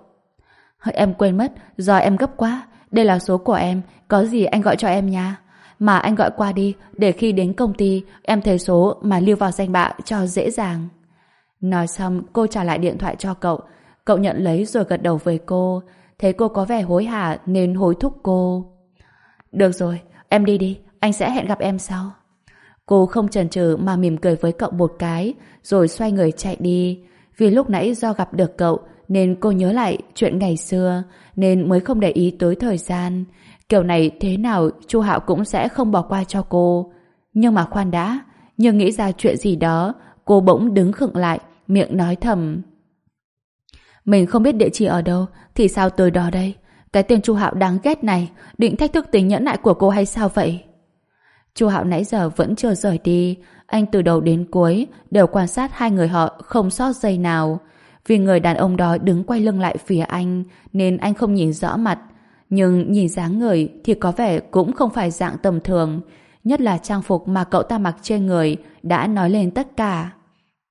Em quên mất, do em gấp quá, đây là số của em, có gì anh gọi cho em nha. Mà anh gọi qua đi, để khi đến công ty em thấy số mà lưu vào danh bạ cho dễ dàng. Nói xong cô trả lại điện thoại cho cậu. Cậu nhận lấy rồi gật đầu với cô. Thấy cô có vẻ hối hả nên hối thúc cô: Được rồi, em đi đi, anh sẽ hẹn gặp em sau. Cô không chần chừ mà mỉm cười với cậu một cái, rồi xoay người chạy đi. Vì lúc nãy do gặp được cậu nên cô nhớ lại chuyện ngày xưa, nên mới không để ý tới thời gian. Kiểu này thế nào Chu Hạo cũng sẽ không bỏ qua cho cô. Nhưng mà khoan đã, nhưng nghĩ ra chuyện gì đó, cô bỗng đứng khựng lại, miệng nói thầm: Mình không biết địa chỉ ở đâu thì sao tới đó đây? Cái tên Chu Hạo đáng ghét này định thách thức tính nhẫn nại của cô hay sao vậy? Chu Hạo nãy giờ vẫn chưa rời đi. Anh từ đầu đến cuối đều quan sát hai người họ không sót giây nào. Vì người đàn ông đó đứng quay lưng lại phía anh nên anh không nhìn rõ mặt. Nhưng nhìn dáng người thì có vẻ cũng không phải dạng tầm thường. Nhất là trang phục mà cậu ta mặc trên người đã nói lên tất cả.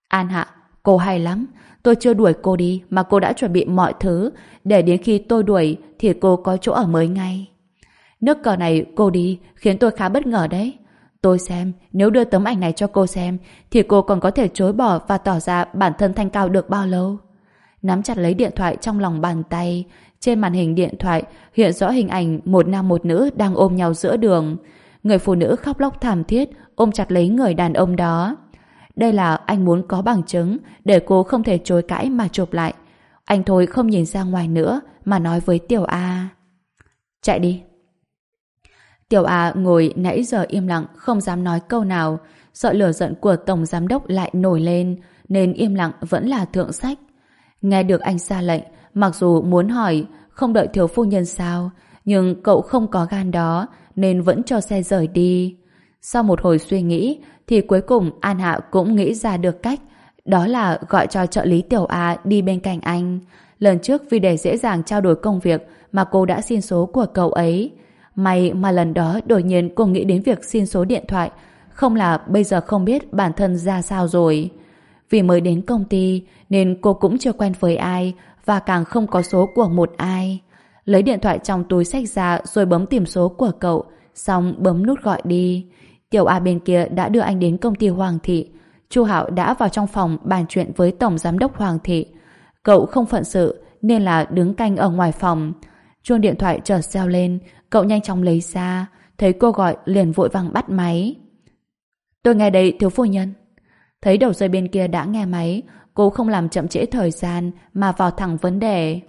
An Hạ, cô hay lắm. Tôi chưa đuổi cô đi mà cô đã chuẩn bị mọi thứ để đến khi tôi đuổi thì cô có chỗ ở mới ngay. Nước cờ này cô đi khiến tôi khá bất ngờ đấy. Tôi xem, nếu đưa tấm ảnh này cho cô xem thì cô còn có thể chối bỏ và tỏ ra bản thân thanh cao được bao lâu. Nắm chặt lấy điện thoại trong lòng bàn tay. Trên màn hình điện thoại hiện rõ hình ảnh một nam một nữ đang ôm nhau giữa đường. Người phụ nữ khóc lóc thảm thiết ôm chặt lấy người đàn ông đó. Đây là anh muốn có bằng chứng để cô không thể chối cãi mà chụp lại. Anh thôi không nhìn ra ngoài nữa mà nói với Tiểu A. Chạy đi. Tiểu A ngồi nãy giờ im lặng không dám nói câu nào, sợ lửa giận của tổng giám đốc lại nổi lên nên im lặng vẫn là thượng sách. Nghe được anh ra lệnh, mặc dù muốn hỏi không đợi thiếu phu nhân sao, nhưng cậu không có gan đó nên vẫn cho xe rời đi. Sau một hồi suy nghĩ thì cuối cùng An Hạ cũng nghĩ ra được cách, đó là gọi cho trợ lý Tiểu A đi bên cạnh anh. Lần trước vì để dễ dàng trao đổi công việc mà cô đã xin số của cậu ấy. May mà lần đó đột nhiên cô nghĩ đến việc xin số điện thoại, không là bây giờ không biết bản thân ra sao rồi. Vì mới đến công ty nên cô cũng chưa quen với ai và càng không có số của một ai. Lấy điện thoại trong túi xách ra rồi bấm tìm số của cậu, xong bấm nút gọi đi. Tiểu A bên kia đã đưa anh đến công ty Hoàng Thị. Chu Hạo đã vào trong phòng bàn chuyện với tổng giám đốc Hoàng Thị. Cậu không phận sự nên là đứng canh ở ngoài phòng. Chuông điện thoại chợt reo lên, cậu nhanh chóng lấy ra, thấy cô gọi liền vội vàng bắt máy. Tôi nghe đây thiếu phu nhân. Thấy đầu dây bên kia đã nghe máy, cô không làm chậm trễ thời gian mà vào thẳng vấn đề.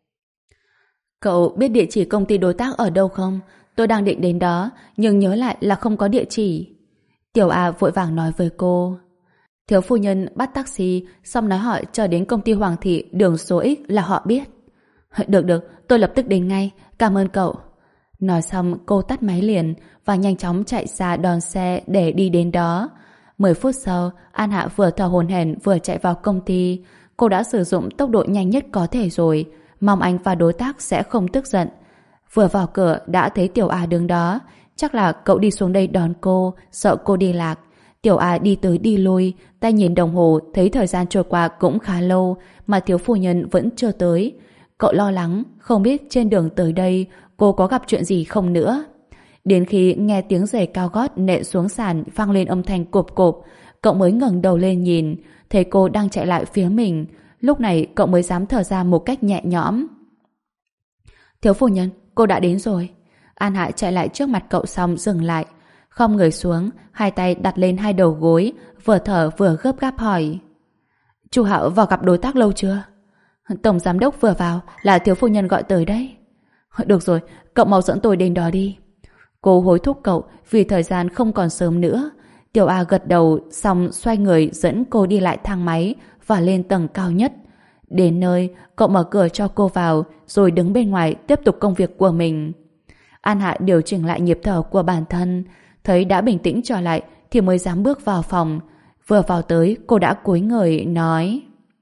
Cậu biết địa chỉ công ty đối tác ở đâu không? Tôi đang định đến đó, nhưng nhớ lại là không có địa chỉ. Tiểu A vội vàng nói với cô. Thiếu phu nhân bắt taxi, xong nói họ chờ đến công ty Hoàng Thị đường số X là họ biết. Được, tôi lập tức đến ngay, cảm ơn cậu. Nói xong cô tắt máy liền và nhanh chóng chạy ra đón xe để đi đến đó. 10 phút sau, An Hạ vừa thở hổn hển vừa chạy vào công ty. Cô đã sử dụng tốc độ nhanh nhất có thể rồi, mong anh và đối tác sẽ không tức giận. Vừa vào cửa đã thấy Tiểu A đứng đó. Chắc là cậu đi xuống đây đón cô, sợ cô đi lạc. Tiểu A đi tới đi lui, tay nhìn đồng hồ thấy thời gian trôi qua cũng khá lâu mà thiếu phu nhân vẫn chưa tới. Cậu lo lắng, không biết trên đường tới đây cô có gặp chuyện gì không nữa. Đến khi nghe tiếng giày cao gót nện xuống sàn vang lên âm thanh cộp cộp, cậu mới ngẩng đầu lên nhìn, thấy cô đang chạy lại phía mình. Lúc này cậu mới dám thở ra một cách nhẹ nhõm. Thiếu phu nhân, cô đã đến rồi. An Hạ chạy lại trước mặt cậu xong dừng lại, khom người xuống, hai tay đặt lên hai đầu gối, vừa thở vừa gấp gáp hỏi. Chu Hạo vào gặp đối tác lâu chưa? Tổng giám đốc vừa vào, là thiếu phu nhân gọi tới đấy. Được rồi, cậu mau dẫn tôi đến đó đi. Cô hối thúc cậu vì thời gian không còn sớm nữa. Tiểu A gật đầu xong xoay người dẫn cô đi lại thang máy và lên tầng cao nhất. Đến nơi, cậu mở cửa cho cô vào rồi đứng bên ngoài tiếp tục công việc của mình. An Hạ điều chỉnh lại nhịp thở của bản thân, thấy đã bình tĩnh trở lại thì mới dám bước vào phòng. Vừa vào tới, cô đã cúi người nói: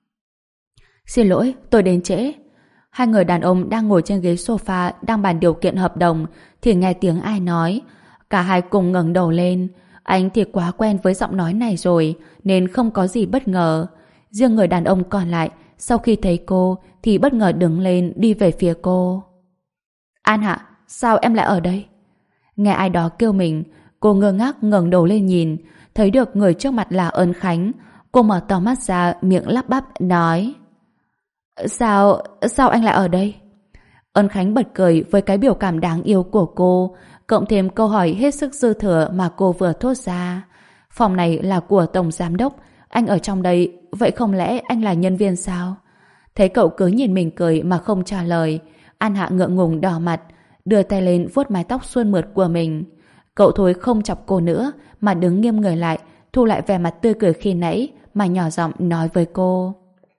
Xin lỗi, tôi đến trễ. Hai người đàn ông đang ngồi trên ghế sofa đang bàn điều kiện hợp đồng thì nghe tiếng ai nói. Cả hai cùng ngẩng đầu lên. Anh thì quá quen với giọng nói này rồi nên không có gì bất ngờ. Riêng người đàn ông còn lại sau khi thấy cô thì bất ngờ đứng lên đi về phía cô. An Hạ, sao em lại ở đây? Nghe ai đó kêu mình, cô ngơ ngác ngẩng đầu lên nhìn, thấy được người trước mặt là Ân Khánh. Cô mở to mắt ra, miệng lắp bắp nói: Sao anh lại ở đây? Ân Khánh bật cười với cái biểu cảm đáng yêu của cô, cộng thêm câu hỏi hết sức dư thừa mà cô vừa thốt ra. Phòng này là của tổng giám đốc, anh ở trong đây, vậy không lẽ anh là nhân viên sao? Thấy cậu cứ nhìn mình cười mà không trả lời, An Hạ ngượng ngùng đỏ mặt, đưa tay lên vuốt mái tóc suôn mượt của mình. Cậu thôi không chọc cô nữa mà đứng nghiêm người lại, thu lại vẻ mặt tươi cười khi nãy mà nhỏ giọng nói với cô: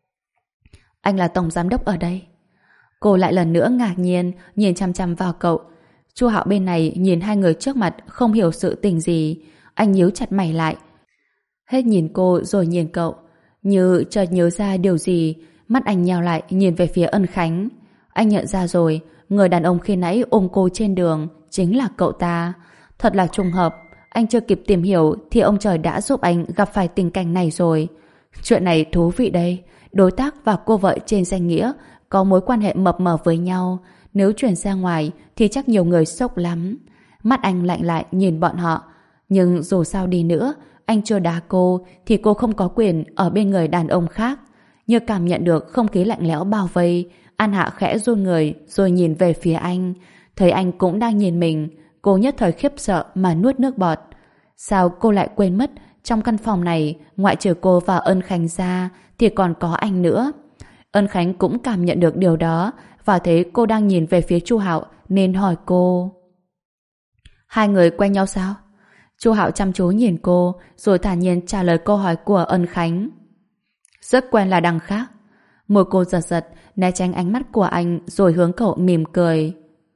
Anh là tổng giám đốc ở đây. Cô lại lần nữa ngạc nhiên nhìn chăm chăm vào cậu. Chu Hạo bên này nhìn hai người trước mặt không hiểu sự tình gì. Anh nhíu chặt mày lại, hết nhìn cô rồi nhìn cậu, như chợt nhớ ra điều gì. Mắt anh nheo lại nhìn về phía Ân Khánh. Anh nhận ra rồi, người đàn ông khi nãy ôm cô trên đường chính là cậu ta. Thật là trùng hợp, anh chưa kịp tìm hiểu thì ông trời đã giúp anh gặp phải tình cảnh này rồi. Chuyện này thú vị đây. Đối tác và cô vợ trên danh nghĩa có mối quan hệ mập mờ với nhau. Nếu chuyển ra ngoài thì chắc nhiều người sốc lắm. Mắt anh lạnh lại nhìn bọn họ. Nhưng dù sao đi nữa, anh chưa đá cô thì cô không có quyền ở bên người đàn ông khác. Như cảm nhận được không khí lạnh lẽo bao vây, An Hạ khẽ run người rồi nhìn về phía anh. Thấy anh cũng đang nhìn mình, cô nhất thời khiếp sợ mà nuốt nước bọt. Sao cô lại quên mất trong căn phòng này ngoại trừ cô và Ân Khánh ra thì còn có anh nữa. Ân Khánh cũng cảm nhận được điều đó và thấy cô đang nhìn về phía Chu Hạo nên hỏi cô. Hai người quen nhau sao? Chu Hạo chăm chú nhìn cô rồi thản nhiên trả lời câu hỏi của Ân Khánh. Rất quen là đằng khác. Môi cô giật giật né tránh ánh mắt của anh rồi hướng cậu mỉm cười.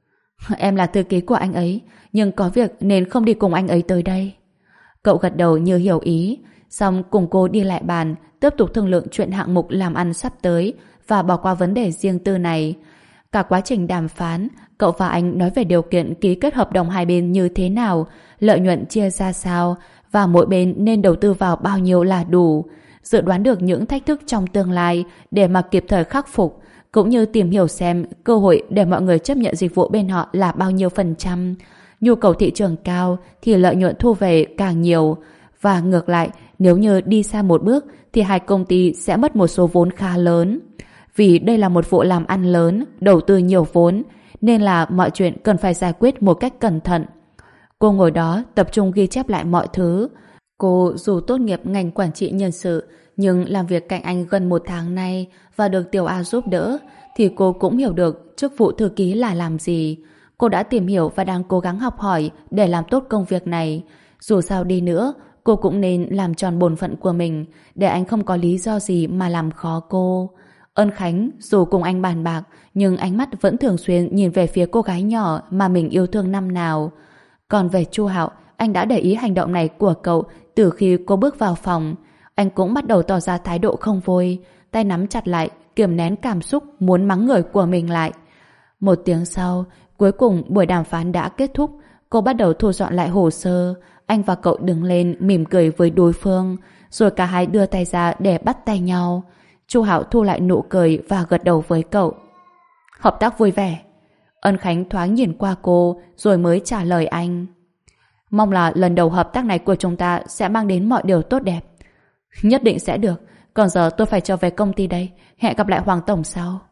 Em là thư ký của anh ấy nhưng có việc nên không đi cùng anh ấy tới đây. Cậu gật đầu như hiểu ý, xong cùng cô đi lại bàn tiếp tục thương lượng chuyện hạng mục làm ăn sắp tới và bỏ qua vấn đề riêng tư này. Cả quá trình đàm phán, cậu và anh nói về điều kiện ký kết hợp đồng hai bên như thế nào, lợi nhuận chia ra sao và mỗi bên nên đầu tư vào bao nhiêu là đủ, dự đoán được những thách thức trong tương lai để mà kịp thời khắc phục, cũng như tìm hiểu xem cơ hội để mọi người chấp nhận dịch vụ bên họ là bao nhiêu %. Nhu cầu thị trường cao thì lợi nhuận thu về càng nhiều, và ngược lại, nếu như đi xa một bước thì hai công ty sẽ mất một số vốn khá lớn. Vì đây là một vụ làm ăn lớn, đầu tư nhiều vốn, nên là mọi chuyện cần phải giải quyết một cách cẩn thận. Cô ngồi đó tập trung ghi chép lại mọi thứ. Cô dù tốt nghiệp ngành quản trị nhân sự, nhưng làm việc cạnh anh gần 1 tháng nay và được Tiểu A giúp đỡ, thì cô cũng hiểu được chức vụ thư ký là làm gì. Cô đã tìm hiểu và đang cố gắng học hỏi để làm tốt công việc này. Dù sao đi nữa, cô cũng nên làm tròn bổn phận của mình để anh không có lý do gì mà làm khó cô. Ân Khánh dù cùng anh bàn bạc nhưng ánh mắt vẫn thường xuyên nhìn về phía cô gái nhỏ mà mình yêu thương năm nào. Còn về Chu Hạo, anh đã để ý hành động này của cậu từ khi cô bước vào phòng. Anh cũng bắt đầu tỏ ra thái độ không vui, tay nắm chặt lại, kiềm nén cảm xúc muốn mắng người của mình lại. 1 tiếng sau, cuối cùng buổi đàm phán đã kết thúc. Cô bắt đầu thu dọn lại hồ sơ. Anh và cậu đứng lên mỉm cười với đối phương, rồi cả hai đưa tay ra để bắt tay nhau. Chu Hạo thu lại nụ cười và gật đầu với cậu. Hợp tác vui vẻ. Ân Khánh thoáng nhìn qua cô rồi mới trả lời anh. Mong là lần đầu hợp tác này của chúng ta sẽ mang đến mọi điều tốt đẹp. Nhất định sẽ được. Còn giờ tôi phải trở về công ty đây. Hẹn gặp lại Hoàng Tổng sau.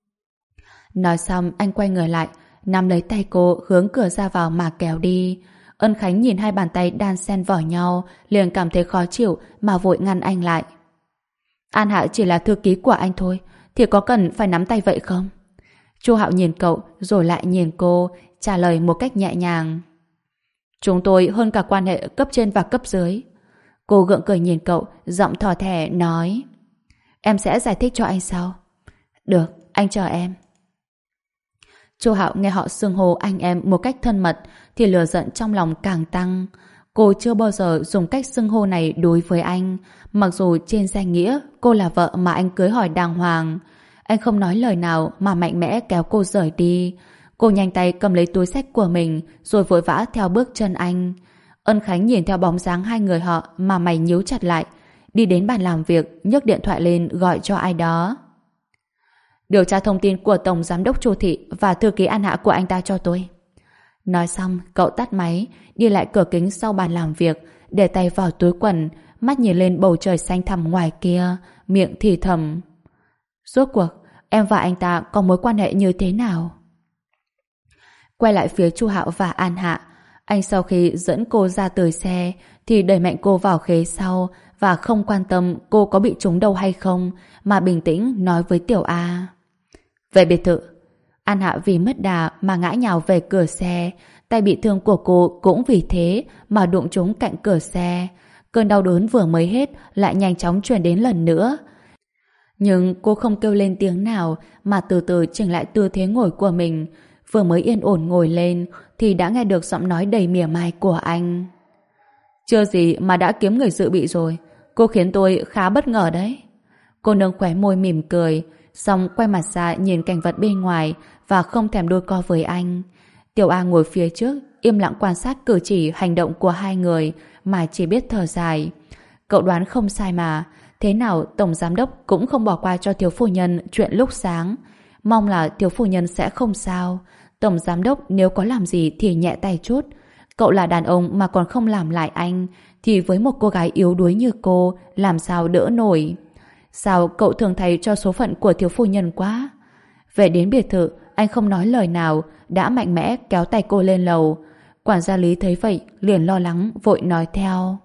Nói xong anh quay người lại, nắm lấy tay cô hướng cửa ra vào mà kéo đi. Ân Khánh nhìn hai bàn tay đan xen vào nhau liền cảm thấy khó chịu mà vội ngăn anh lại. An Hạ chỉ là thư ký của anh thôi, thì có cần phải nắm tay vậy không? Chu Hạo nhìn cậu rồi lại nhìn cô, trả lời một cách nhẹ nhàng. Chúng tôi hơn cả quan hệ cấp trên và cấp dưới. Cô gượng cười nhìn cậu, giọng thỏ thẻ nói. Em sẽ giải thích cho anh sau. Được, anh chờ em. Chu Hạo nghe họ xưng hô anh em một cách thân mật thì lửa giận trong lòng càng tăng. Cô chưa bao giờ dùng cách xưng hô này đối với anh, mặc dù trên danh nghĩa cô là vợ mà anh cưới hỏi đàng hoàng. Anh không nói lời nào mà mạnh mẽ kéo cô rời đi. Cô nhanh tay cầm lấy túi xách của mình rồi vội vã theo bước chân anh. Ân Khánh nhìn theo bóng dáng hai người họ mà mày nhíu chặt lại, đi đến bàn làm việc, nhấc điện thoại lên gọi cho ai đó. Điều tra thông tin của Tổng Giám đốc Chu Thị và thư ký An Hạ của anh ta cho tôi. Nói xong, cậu tắt máy, đi lại cửa kính sau bàn làm việc, để tay vào túi quần, mắt nhìn lên bầu trời xanh thẳm ngoài kia, miệng thì thầm. Rốt cuộc, em và anh ta có mối quan hệ như thế nào? Quay lại phía Chu Hạo và An Hạ, anh sau khi dẫn cô ra từ xe thì đẩy mạnh cô vào ghế sau và không quan tâm cô có bị trúng đâu hay không, mà bình tĩnh nói với Tiểu A. Về biệt thự. An Hạ vì mất đà mà ngã nhào về cửa xe, tay bị thương của cô cũng vì thế mà đụng trúng cạnh cửa xe. Cơn đau đớn vừa mới hết lại nhanh chóng truyền đến lần nữa. Nhưng cô không kêu lên tiếng nào mà từ từ chỉnh lại tư thế ngồi của mình. Vừa mới yên ổn ngồi lên thì đã nghe được giọng nói đầy mỉa mai của anh. Chưa gì mà đã kiếm người dự bị rồi. Cô khiến tôi khá bất ngờ đấy. Cô nâng khóe môi mỉm cười, xong quay mặt ra nhìn cảnh vật bên ngoài và không thèm đôi co với anh. Tiểu A ngồi phía trước im lặng quan sát cử chỉ hành động của hai người mà chỉ biết thở dài. Cậu đoán không sai mà, Thế nào tổng giám đốc cũng không bỏ qua cho thiếu phu nhân chuyện lúc sáng. Mong là thiếu phu nhân sẽ không sao. Tổng giám đốc nếu có làm gì thì nhẹ tay chút. Cậu là đàn ông mà còn không làm lại anh, thì với một cô gái yếu đuối như cô làm sao đỡ nổi. Sao cậu thường thấy cho số phận của thiếu phu nhân quá. Về đến biệt thự, anh không nói lời nào, đã mạnh mẽ kéo tay cô lên lầu. Quản gia Lý thấy vậy liền lo lắng vội nói theo: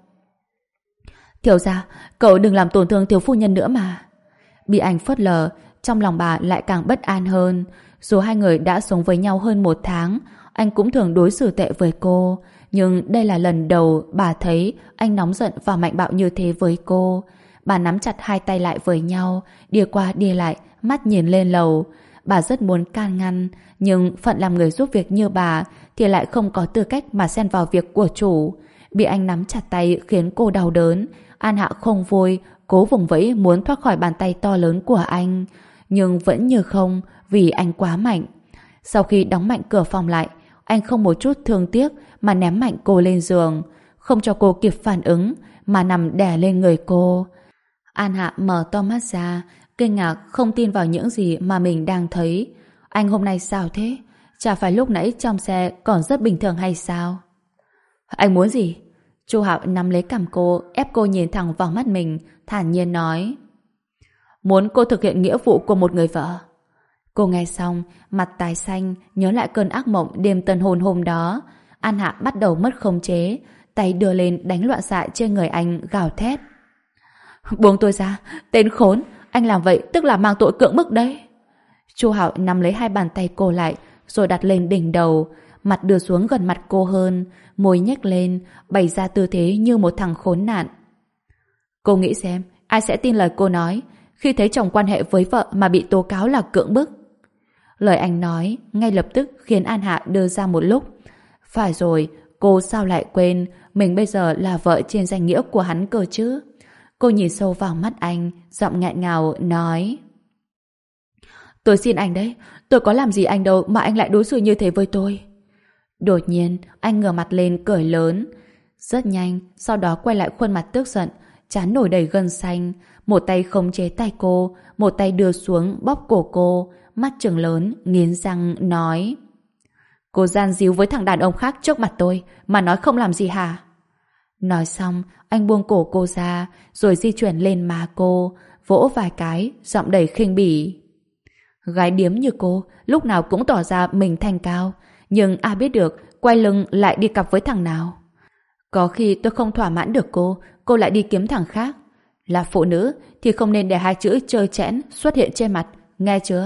Thiếu gia, cậu đừng làm tổn thương thiếu phu nhân nữa mà. Bị anh phớt lờ, trong lòng bà lại càng bất an hơn. Dù hai người đã sống với nhau hơn 1 tháng, anh cũng thường đối xử tệ với cô, nhưng đây là lần đầu bà thấy anh nóng giận và mạnh bạo như thế với cô. Bà nắm chặt hai tay lại với nhau, đi qua đi lại, mắt nhìn lên lầu. Bà rất muốn can ngăn, nhưng phận làm người giúp việc như bà thì lại không có tư cách mà xen vào việc của chủ. Bị anh nắm chặt tay khiến cô đau đớn. An Hạ không vui, cố vùng vẫy muốn thoát khỏi bàn tay to lớn của anh, nhưng vẫn như không, vì anh quá mạnh. Sau khi đóng mạnh cửa phòng lại, anh không một chút thương tiếc mà ném mạnh cô lên giường, không cho cô kịp phản ứng mà nằm đè lên người cô. An Hạ mở to mắt ra, kinh ngạc không tin vào những gì mà mình đang thấy. Anh hôm nay sao thế? Chả phải lúc nãy trong xe còn rất bình thường hay sao? Anh muốn gì? Chu Hạo nắm lấy cằm cô, ép cô nhìn thẳng vào mắt mình, thản nhiên nói: Muốn cô thực hiện nghĩa vụ của một người vợ. Cô nghe xong, mặt tái xanh, nhớ lại cơn ác mộng đêm tân hôn hôm đó. An Hạ bắt đầu mất khống chế, tay đưa lên đánh loạn xạ trên người anh, gào thét: Buông tôi ra, tên khốn, anh làm vậy tức là mang tội cưỡng bức đấy. Chu Hạo nắm lấy hai bàn tay cô lại, rồi đặt lên đỉnh đầu, mặt đưa xuống gần mặt cô hơn, môi nhếch lên, bày ra tư thế như một thằng khốn nạn. Cô nghĩ xem, ai sẽ tin lời cô nói khi thấy chồng quan hệ với vợ mà bị tố cáo là cưỡng bức? Lời anh nói ngay lập tức khiến An Hạ đơ ra một lúc. Phải rồi, cô sao lại quên mình bây giờ là vợ trên danh nghĩa của hắn cơ chứ? Cô nhìn sâu vào mắt anh, giọng nghẹn ngào nói: Tôi xin anh đấy, tôi có làm gì anh đâu mà anh lại đối xử như thế với tôi. Đột nhiên, anh ngửa mặt lên cười lớn. Rất nhanh, sau đó quay lại khuôn mặt tức giận, trán nổi đầy gân xanh, một tay khống chế tay cô, một tay đưa xuống bóp cổ cô, mắt trừng lớn, nghiến răng nói: Cô gian díu với thằng đàn ông khác trước mặt tôi mà nói không làm gì hả? Nói xong, anh buông cổ cô ra, rồi di chuyển lên má cô, vỗ vài cái, giọng đầy khinh bỉ: Gái điếm như cô, lúc nào cũng tỏ ra mình thanh cao, nhưng ai biết được quay lưng lại đi cặp với thằng nào. Có khi tôi không thỏa mãn được cô lại đi kiếm thằng khác. Là phụ nữ thì không nên để hai chữ trơ trẽn xuất hiện trên mặt, nghe chưa?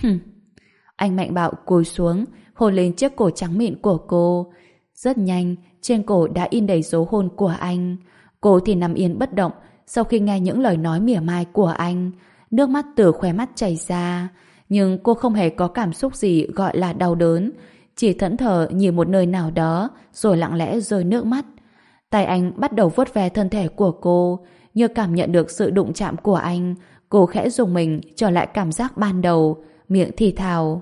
Anh mạnh bạo cúi xuống, hôn lên chiếc cổ trắng mịn của cô. Rất nhanh, trên cổ đã in đầy dấu hôn của anh. Cô thì nằm yên bất động sau khi nghe những lời nói mỉa mai của anh. Nước mắt từ khóe mắt chảy ra, nhưng cô không hề có cảm xúc gì gọi là đau đớn, chỉ thẫn thờ nhìn một nơi nào đó rồi lặng lẽ rơi nước mắt. Tay anh bắt đầu vuốt ve thân thể của cô, như cảm nhận được sự đụng chạm của anh. Cô khẽ rùng mình trở lại cảm giác ban đầu, miệng thì thào: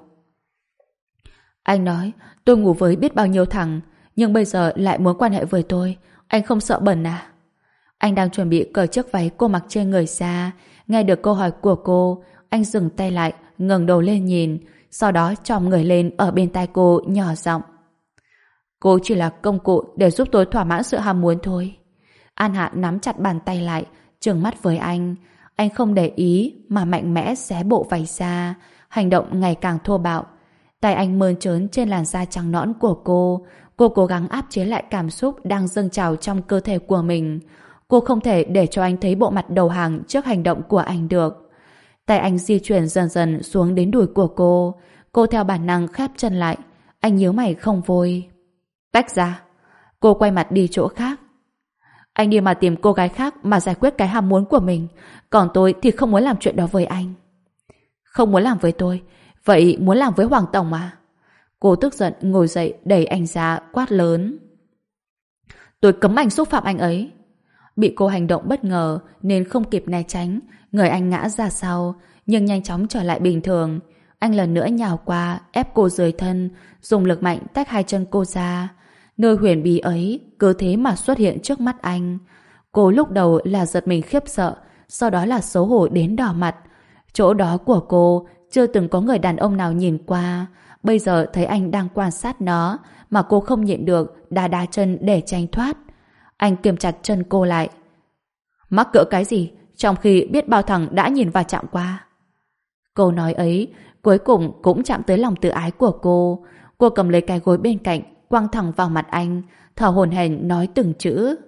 Anh nói tôi ngủ với biết bao nhiêu thằng, nhưng bây giờ lại muốn quan hệ với tôi, anh không sợ bẩn à? Anh đang chuẩn bị cởi chiếc váy cô mặc trên người ra, nghe được câu hỏi của cô, anh dừng tay lại, ngẩng đầu lên nhìn, sau đó chòm người lên ở bên tai cô nhỏ giọng: Cô chỉ là công cụ để giúp tôi thỏa mãn sự ham muốn thôi. An Hạ nắm chặt bàn tay lại, trừng mắt với anh. Anh không để ý mà mạnh mẽ xé bộ váy ra, hành động ngày càng thô bạo. Tay anh mơn trớn trên làn da trắng nõn của cô. Cô cố gắng áp chế lại cảm xúc đang dâng trào trong cơ thể của mình. Cô không thể để cho anh thấy bộ mặt đầu hàng trước hành động của anh được. Tay anh di chuyển dần dần xuống đến đùi của cô. Cô theo bản năng khép chân lại. Anh nhíu mày không vui. Tách ra. Cô quay mặt đi chỗ khác. Anh đi mà tìm cô gái khác mà giải quyết cái ham muốn của mình, còn tôi thì không muốn làm chuyện đó với anh. Không muốn làm với tôi, vậy muốn làm với Hoàng Tổng à? Cô tức giận ngồi dậy đẩy anh ra quát lớn: Tôi cấm anh xúc phạm anh ấy. Bị cô hành động bất ngờ nên không kịp né tránh, người anh ngã ra sau, nhưng nhanh chóng trở lại bình thường. Anh lần nữa nhào qua, ép cô dưới thân, dùng lực mạnh tách hai chân cô ra. Nơi huyền bí ấy cứ thế mà xuất hiện trước mắt anh. Cô lúc đầu là giật mình khiếp sợ, sau đó là xấu hổ đến đỏ mặt. Chỗ đó của cô chưa từng có người đàn ông nào nhìn qua. Bây giờ thấy anh đang quan sát nó mà cô không nhịn được đá đá chân để tránh thoát. Anh kiềm chặt chân cô lại. Mắc cỡ cái gì trong khi biết bao thằng đã nhìn và chạm qua. Câu nói ấy cuối cùng cũng chạm tới lòng tự ái của cô. Cô cầm lấy cái gối bên cạnh, quăng thẳng vào mặt anh, thở hổn hển nói từng chữ.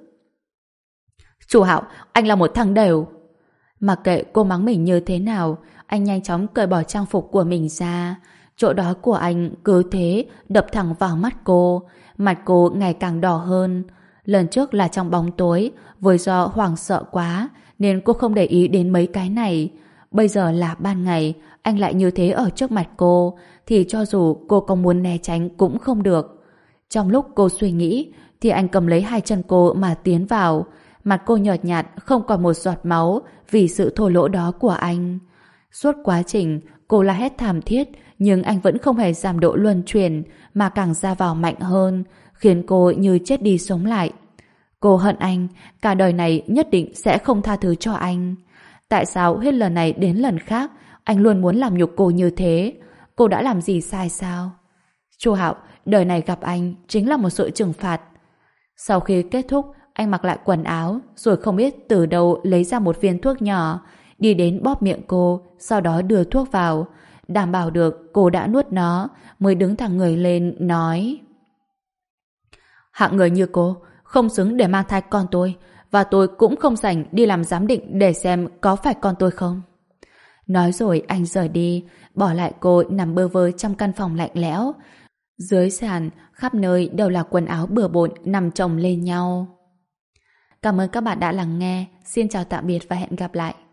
Chu Hạo, anh là một thằng đều. Mặc kệ cô mắng mình như thế nào, anh nhanh chóng cởi bỏ trang phục của mình ra. Chỗ đó của anh cứ thế đập thẳng vào mắt cô. Mặt cô ngày càng đỏ hơn. Lần trước là trong bóng tối, với do hoảng sợ quá nên cô không để ý đến mấy cái này. Bây giờ là ban ngày, anh lại như thế ở trước mặt cô, thì cho dù cô có muốn né tránh cũng không được. Trong lúc cô suy nghĩ thì anh cầm lấy hai chân cô mà tiến vào. Mặt cô nhợt nhạt không còn một giọt máu vì sự thô lỗ đó của anh. Suốt quá trình cô la hét thảm thiết, nhưng anh vẫn không hề giảm độ luân chuyển mà càng ra vào mạnh hơn, khiến cô như chết đi sống lại. Cô hận anh, cả đời này nhất định sẽ không tha thứ cho anh. Tại sao hết lần này đến lần khác anh luôn muốn làm nhục cô như thế? Cô đã làm gì sai sao? Chu Hạo, đời này gặp anh chính là một sự trừng phạt. Sau khi kết thúc, anh mặc lại quần áo, rồi không biết từ đâu lấy ra một viên thuốc nhỏ, đi đến bóp miệng cô, sau đó đưa thuốc vào. Đảm bảo được cô đã nuốt nó, mới đứng thẳng người lên, nói: hạng người như cô không xứng để mang thai con tôi, và tôi cũng không rảnh đi làm giám định để xem có phải con tôi không. Nói rồi anh rời đi, bỏ lại cô nằm bơ vơ trong căn phòng lạnh lẽo. Dưới sàn, khắp nơi đều là quần áo bừa bộn nằm chồng lên nhau. Cảm ơn các bạn đã lắng nghe. Xin chào tạm biệt và hẹn gặp lại.